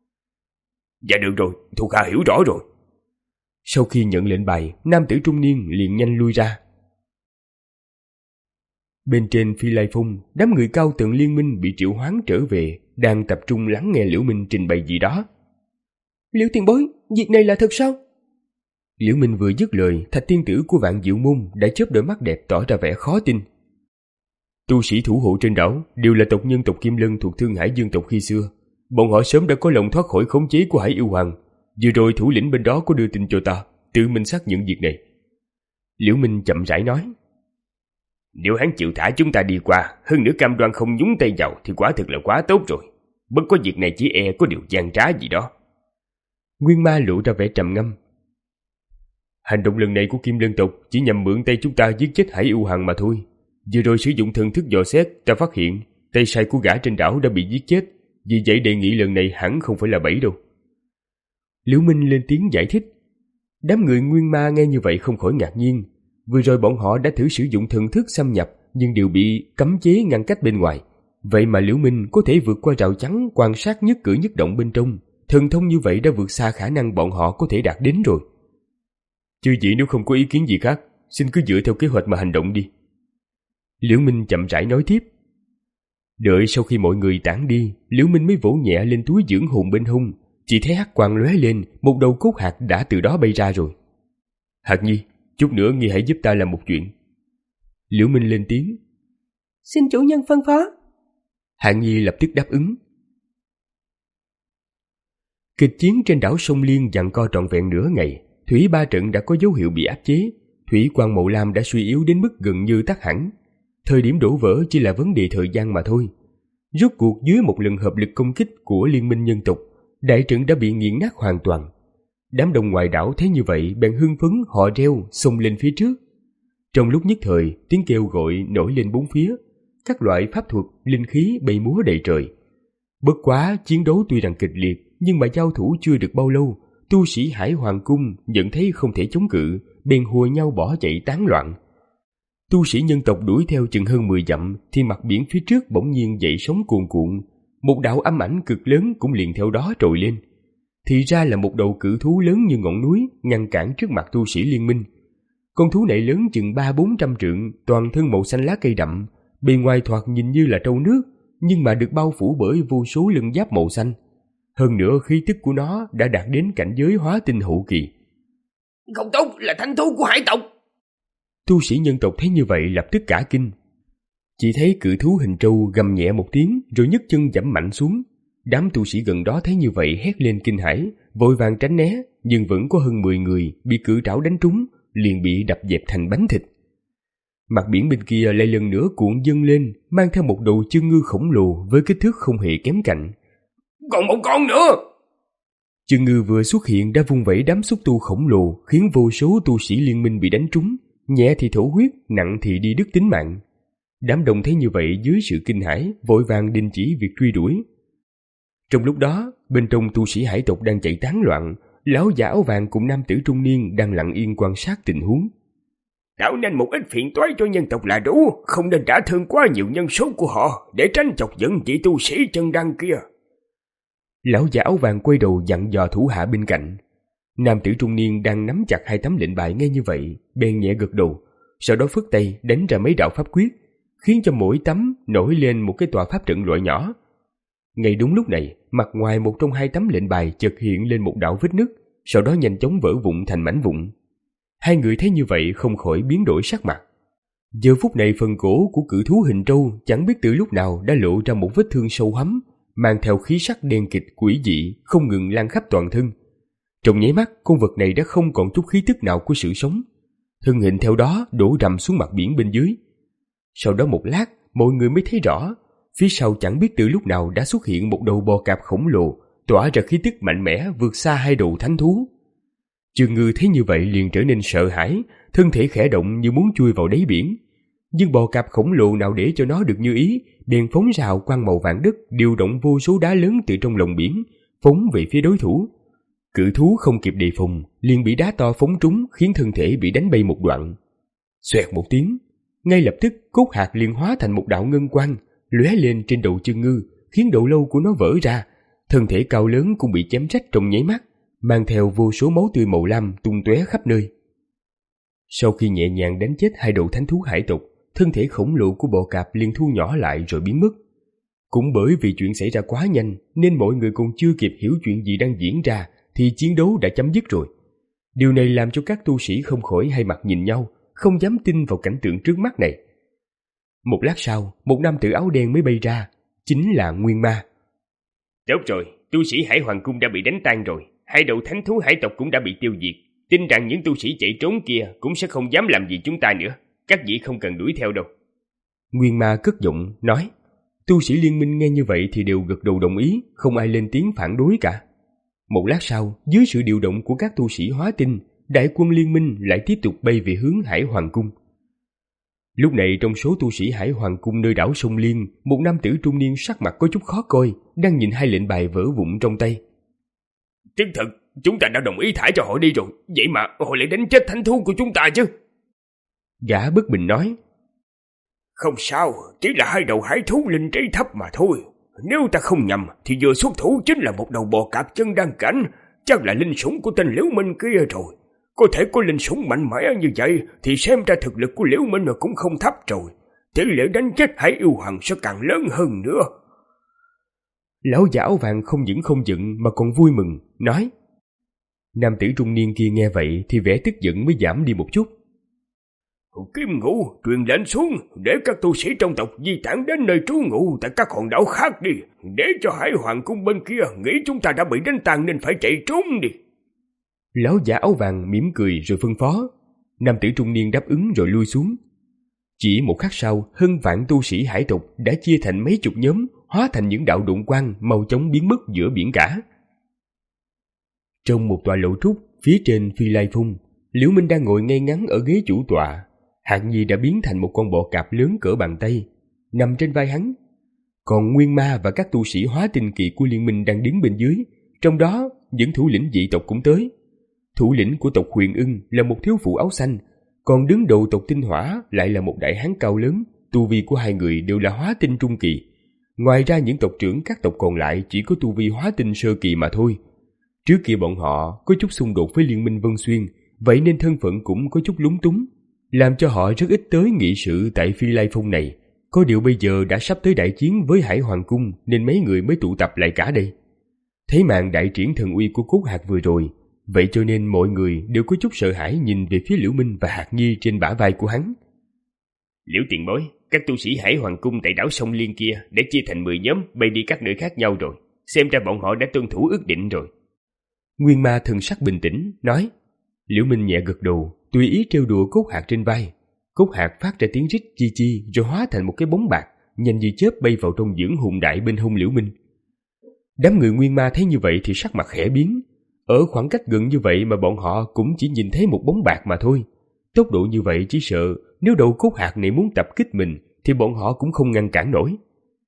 Dạ được rồi, thuộc hạ hiểu rõ rồi. Sau khi nhận lệnh bài, nam tử trung niên liền nhanh lui ra. Bên trên Phi Lai Phong, đám người cao tầng liên minh bị triệu hoán trở về, đang tập trung lắng nghe Liễu Minh trình bày gì đó. Liễu tiền bối, việc này là thật sao? Liễu Minh vừa dứt lời, thạch tiên tử của Vạn Diệu Môn đã chớp đôi mắt đẹp tỏ ra vẻ khó tin. Tu sĩ thủ hộ trên đảo đều là tộc nhân tộc Kim Lân thuộc Thương Hải Dương tộc khi xưa. Bọn họ sớm đã có lòng thoát khỏi khống chế của Hải Yêu Hoàng. Vừa rồi thủ lĩnh bên đó có đưa tin cho ta, tự mình xác nhận việc này. Liễu Minh chậm rãi nói. Nếu hắn chịu thả chúng ta đi qua, hơn nữa cam đoan không nhúng tay vào thì quả thực là quá tốt rồi. Bất có việc này chỉ e có điều gian trá gì đó. Nguyên Ma lộ ra vẻ trầm ngâm. Hành động lần này của Kim Lân tộc chỉ nhằm mượn tay chúng ta giết chết Hải Yêu Hoàng mà thôi. Vừa rồi sử dụng thần thức dò xét, ta phát hiện tay sai của gã trên đảo đã bị giết chết, vì vậy đề nghị lần này hẳn không phải là bẫy đâu. Liễu Minh lên tiếng giải thích. Đám người Nguyên Ma nghe như vậy không khỏi ngạc nhiên. Vừa rồi bọn họ đã thử sử dụng thần thức xâm nhập, nhưng đều bị cấm chế ngăn cách bên ngoài. Vậy mà Liễu Minh có thể vượt qua rào chắn, quan sát nhất cử nhất động bên trong. Thần thông như vậy đã vượt xa khả năng bọn họ có thể đạt đến rồi. Chư vị nếu không có ý kiến gì khác, xin cứ dựa theo kế hoạch mà hành động đi. Liễu Minh chậm rãi nói tiếp. Đợi sau khi mọi người tản đi, Liễu Minh mới vỗ nhẹ lên túi dưỡng hồn bên hông. Chỉ thấy hắc quang lóe lên, một đầu cốt hạt đã từ đó bay ra rồi. Hạt Nhi, chút nữa Nhi hãy giúp ta làm một chuyện. Liễu Minh lên tiếng. Xin chủ nhân phân phó. Hạt Nhi lập tức đáp ứng. Kịch chiến trên đảo Sông Liên giằng co trọn vẹn nửa ngày. Thủy ba trận đã có dấu hiệu bị áp chế. Thủy quang màu lam đã suy yếu đến mức gần như tắt hẳn. Thời điểm đổ vỡ chỉ là vấn đề thời gian mà thôi. Rốt cuộc dưới một lần hợp lực công kích của liên minh nhân tộc, đại trận đã bị nghiền nát hoàn toàn. Đám đông ngoài đảo thấy như vậy bèn hưng phấn họ reo xông lên phía trước. Trong lúc nhất thời, tiếng kêu gọi nổi lên bốn phía, các loại pháp thuật, linh khí bay múa đầy trời. Bất quá chiến đấu tuy rằng kịch liệt, nhưng mà giao thủ chưa được bao lâu, tu sĩ Hải Hoàng Cung nhận thấy không thể chống cự, bèn hùa nhau bỏ chạy tán loạn. Tu sĩ nhân tộc đuổi theo chừng hơn mười dặm thì mặt biển phía trước bỗng nhiên dậy sóng cuồn cuộn, một đạo âm ảnh cực lớn cũng liền theo đó trồi lên. Thì ra là một đầu cự thú lớn như ngọn núi ngăn cản trước mặt tu sĩ liên minh. Con thú này lớn chừng ba bốn trăm trượng, toàn thân màu xanh lá cây đậm, bề ngoài thoạt nhìn như là trâu nước, nhưng mà được bao phủ bởi vô số lân giáp màu xanh. Hơn nữa khí tức của nó đã đạt đến cảnh giới hóa tinh hậu kỳ. Không tốt, là thánh thú của hải tộc. Tu sĩ nhân tộc thấy như vậy lập tức cả kinh. Chỉ thấy cự thú hình trâu gầm nhẹ một tiếng rồi nhấc chân giẫm mạnh xuống. Đám tu sĩ gần đó thấy như vậy hét lên kinh hãi, vội vàng tránh né, nhưng vẫn có hơn mười người bị cự trảo đánh trúng, liền bị đập dẹp thành bánh thịt. Mặt biển bên kia lại lần nữa cuộn dâng lên, mang theo một đầu chân ngư khổng lồ với kích thước không hề kém cạnh. Còn một con nữa! Chân ngư vừa xuất hiện đã vung vẩy đám xúc tu khổng lồ, khiến vô số tu sĩ liên minh bị đánh trúng, nhẹ thì thổ huyết, nặng thì đi đứt tính mạng. Đám đông thấy như vậy dưới sự kinh hãi, vội vàng đình chỉ việc truy đuổi. Trong lúc đó, bên trong tu sĩ hải tộc đang chạy tán loạn, lão già áo vàng cùng nam tử trung niên đang lặng yên quan sát tình huống. Tạo nên một ít phiền toái cho nhân tộc là đủ, không nên trả thương quá nhiều nhân số của họ để tránh chọc giận vị tu sĩ chân đăng kia. Lão già áo vàng quay đầu dặn dò thủ hạ bên cạnh. Nam tử trung niên đang nắm chặt hai tấm lệnh bài nghe như vậy, bèn nhẹ gật đầu, sau đó phất tay đánh ra mấy đạo pháp quyết, khiến cho mỗi tấm nổi lên một cái tòa pháp trận loại nhỏ. Ngay đúng lúc này, mặt ngoài một trong hai tấm lệnh bài chợt hiện lên một đạo vết nứt, sau đó nhanh chóng vỡ vụn thành mảnh vụn. Hai người thấy như vậy không khỏi biến đổi sắc mặt. Giờ phút này phần cổ của cự thú hình trâu chẳng biết từ lúc nào đã lộ ra một vết thương sâu hắm, mang theo khí sắc đen kịt quỷ dị không ngừng lan khắp toàn thân. Trong nháy mắt, con vật này đã không còn chút khí tức nào của sự sống. Thân hình theo đó đổ rầm xuống mặt biển bên dưới. Sau đó một lát, mọi người mới thấy rõ, phía sau chẳng biết từ lúc nào đã xuất hiện một đầu bò cạp khổng lồ, tỏa ra khí tức mạnh mẽ vượt xa hai đầu thánh thú. Chương Ngư thấy như vậy liền trở nên sợ hãi, thân thể khẽ động như muốn chui vào đáy biển. Nhưng bò cạp khổng lồ nào để cho nó được như ý, bèn phóng ra hào quang màu vàng đất, điều động vô số đá lớn từ trong lòng biển, phóng về phía đối thủ. Cự thú không kịp đề phòng, liền bị đá to phóng trúng, khiến thân thể bị đánh bay một đoạn. Xoẹt một tiếng, ngay lập tức cốt hạt liền hóa thành một đạo ngân quang, lóe lên trên đầu Chương Ngư, khiến đầu lâu của nó vỡ ra. Thân thể cao lớn cũng bị chém rách trong nháy mắt, mang theo vô số máu tươi màu lam tung tóe khắp nơi. Sau khi nhẹ nhàng đánh chết hai đầu thánh thú hải tộc, thân thể khổng lồ của bò cạp liền thu nhỏ lại rồi biến mất. Cũng bởi vì chuyện xảy ra quá nhanh nên mọi người còn chưa kịp hiểu chuyện gì đang diễn ra thì chiến đấu đã chấm dứt rồi. Điều này làm cho các tu sĩ không khỏi hai mặt nhìn nhau, không dám tin vào cảnh tượng trước mắt này. Một lát sau, một nam tử áo đen mới bay ra, chính là Nguyên Ma. Tốt rồi, tu sĩ Hải Hoàng Cung đã bị đánh tan rồi, hai đầu thánh thú hải tộc cũng đã bị tiêu diệt. Tin rằng những tu sĩ chạy trốn kia cũng sẽ không dám làm gì chúng ta nữa, các vị không cần đuổi theo đâu. Nguyên Ma cất giọng nói. Tu sĩ liên minh nghe như vậy thì đều gật đầu đồng ý, không ai lên tiếng phản đối cả. Một lát sau, dưới sự điều động của các tu sĩ hóa tinh, đại quân liên minh lại tiếp tục bay về hướng Hải Hoàng Cung. Lúc này trong số tu sĩ Hải Hoàng cung nơi đảo Sông Liên, một nam tử trung niên sắc mặt có chút khó coi, đang nhìn hai lệnh bài vỡ vụn trong tay. Chứng thật, chúng ta đã đồng ý thả cho họ đi rồi, vậy mà họ lại đánh chết thánh thú của chúng ta chứ. Gã bất bình nói. Không sao, chỉ là hai đầu hải thú linh trí thấp mà thôi. Nếu ta không nhầm thì vừa xuất thủ chính là một đầu bò cạp chân đan cảnh, chắc là linh sủng của tên Liễu Minh kia rồi. Có thể có linh sủng mạnh mẽ như vậy thì xem ra thực lực của Liễu Minh cũng không thấp rồi. Tỷ lệ đánh chết Hải Yêu Hoàng sẽ càng lớn hơn nữa. Lão già áo vàng không những không giận mà còn vui mừng, nói. Nam tử trung niên kia nghe vậy thì vẻ tức giận mới giảm đi một chút. Kim Ngũ truyền lệnh xuống để các tu sĩ trong tộc di tản đến nơi trú ngụ tại các hòn đảo khác đi, để cho Hải Hoàng cung bên kia nghĩ chúng ta đã bị đánh tàn nên phải chạy trốn đi. Lão già áo vàng mỉm cười rồi phân phó. Nam tử trung niên đáp ứng rồi lui xuống. Chỉ một khắc sau, hơn vạn tu sĩ hải tộc đã chia thành mấy chục nhóm, hóa thành những đạo độn quang mau chóng biến mất giữa biển cả. Trong một tòa lầu trúc phía trên Phi Lai Phong, Liễu Minh đang ngồi ngay ngắn ở ghế chủ tọa. Hạng Nhi đã biến thành một con bọ cạp lớn cỡ bàn tay, nằm trên vai hắn. Còn Nguyên Ma và các tu sĩ hóa tinh kỳ của liên minh đang đứng bên dưới, trong đó những thủ lĩnh dị tộc cũng tới. Thủ lĩnh của tộc Huyền Ưng là một thiếu phụ áo xanh, còn đứng đầu tộc Tinh Hỏa lại là một đại hán cao lớn. Tu vi của hai người đều là hóa tinh trung kỳ. Ngoài ra những tộc trưởng các tộc còn lại chỉ có tu vi hóa tinh sơ kỳ mà thôi. Trước kia bọn họ có chút xung đột với liên minh Vân Xuyên, vậy nên thân phận cũng có chút lúng túng, làm cho họ rất ít tới nghị sự tại Phi Lai Phong này. Có điều bây giờ đã sắp tới đại chiến với Hải Hoàng cung nên mấy người mới tụ tập lại cả đây. Thấy màn đại triển thần uy của Cốt Hạc vừa rồi, vậy cho nên mọi người đều có chút sợ hãi nhìn về phía Liễu Minh và Hạc Nhi trên bả vai của hắn. Liễu tiền bối, các tu sĩ Hải Hoàng cung tại đảo Sông Liên kia đã chia thành mười nhóm bay đi các nơi khác nhau rồi, xem ra bọn họ đã tuân thủ ước định rồi. Nguyên Ma thần sắc bình tĩnh nói. Liễu Minh nhẹ gật đầu, tùy ý trêu đùa Cốt Hạc trên vai. Cốt Hạc phát ra tiếng rít chi chi rồi hóa thành một cái bóng bạc, nhanh như chớp bay vào trong dưỡng hùng đại bên hông Liễu Minh. Đám người Nguyên Ma thấy như vậy thì sắc mặt khẽ biến. Ở khoảng cách gần như vậy mà bọn họ cũng chỉ nhìn thấy một bóng bạc mà thôi. Tốc độ như vậy chỉ sợ nếu đầu Cốt Hạc này muốn tập kích mình thì bọn họ cũng không ngăn cản nổi.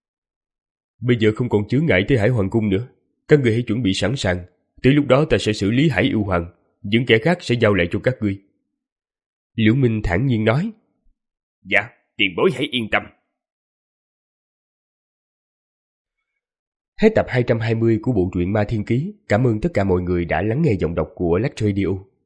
Bây giờ không còn chướng ngại tới Hải Hoàng cung nữa, các người hãy chuẩn bị sẵn sàng. Tới lúc đó ta sẽ xử lý Hải Yêu Hoàng, những kẻ khác sẽ giao lại cho các ngươi. Liễu Minh thản nhiên nói. Dạ, tiền bối hãy yên tâm. Hết tập hai trăm hai mươi của bộ truyện Ma Thiên Ký. Cảm ơn tất cả mọi người đã lắng nghe giọng đọc của Lách Radio.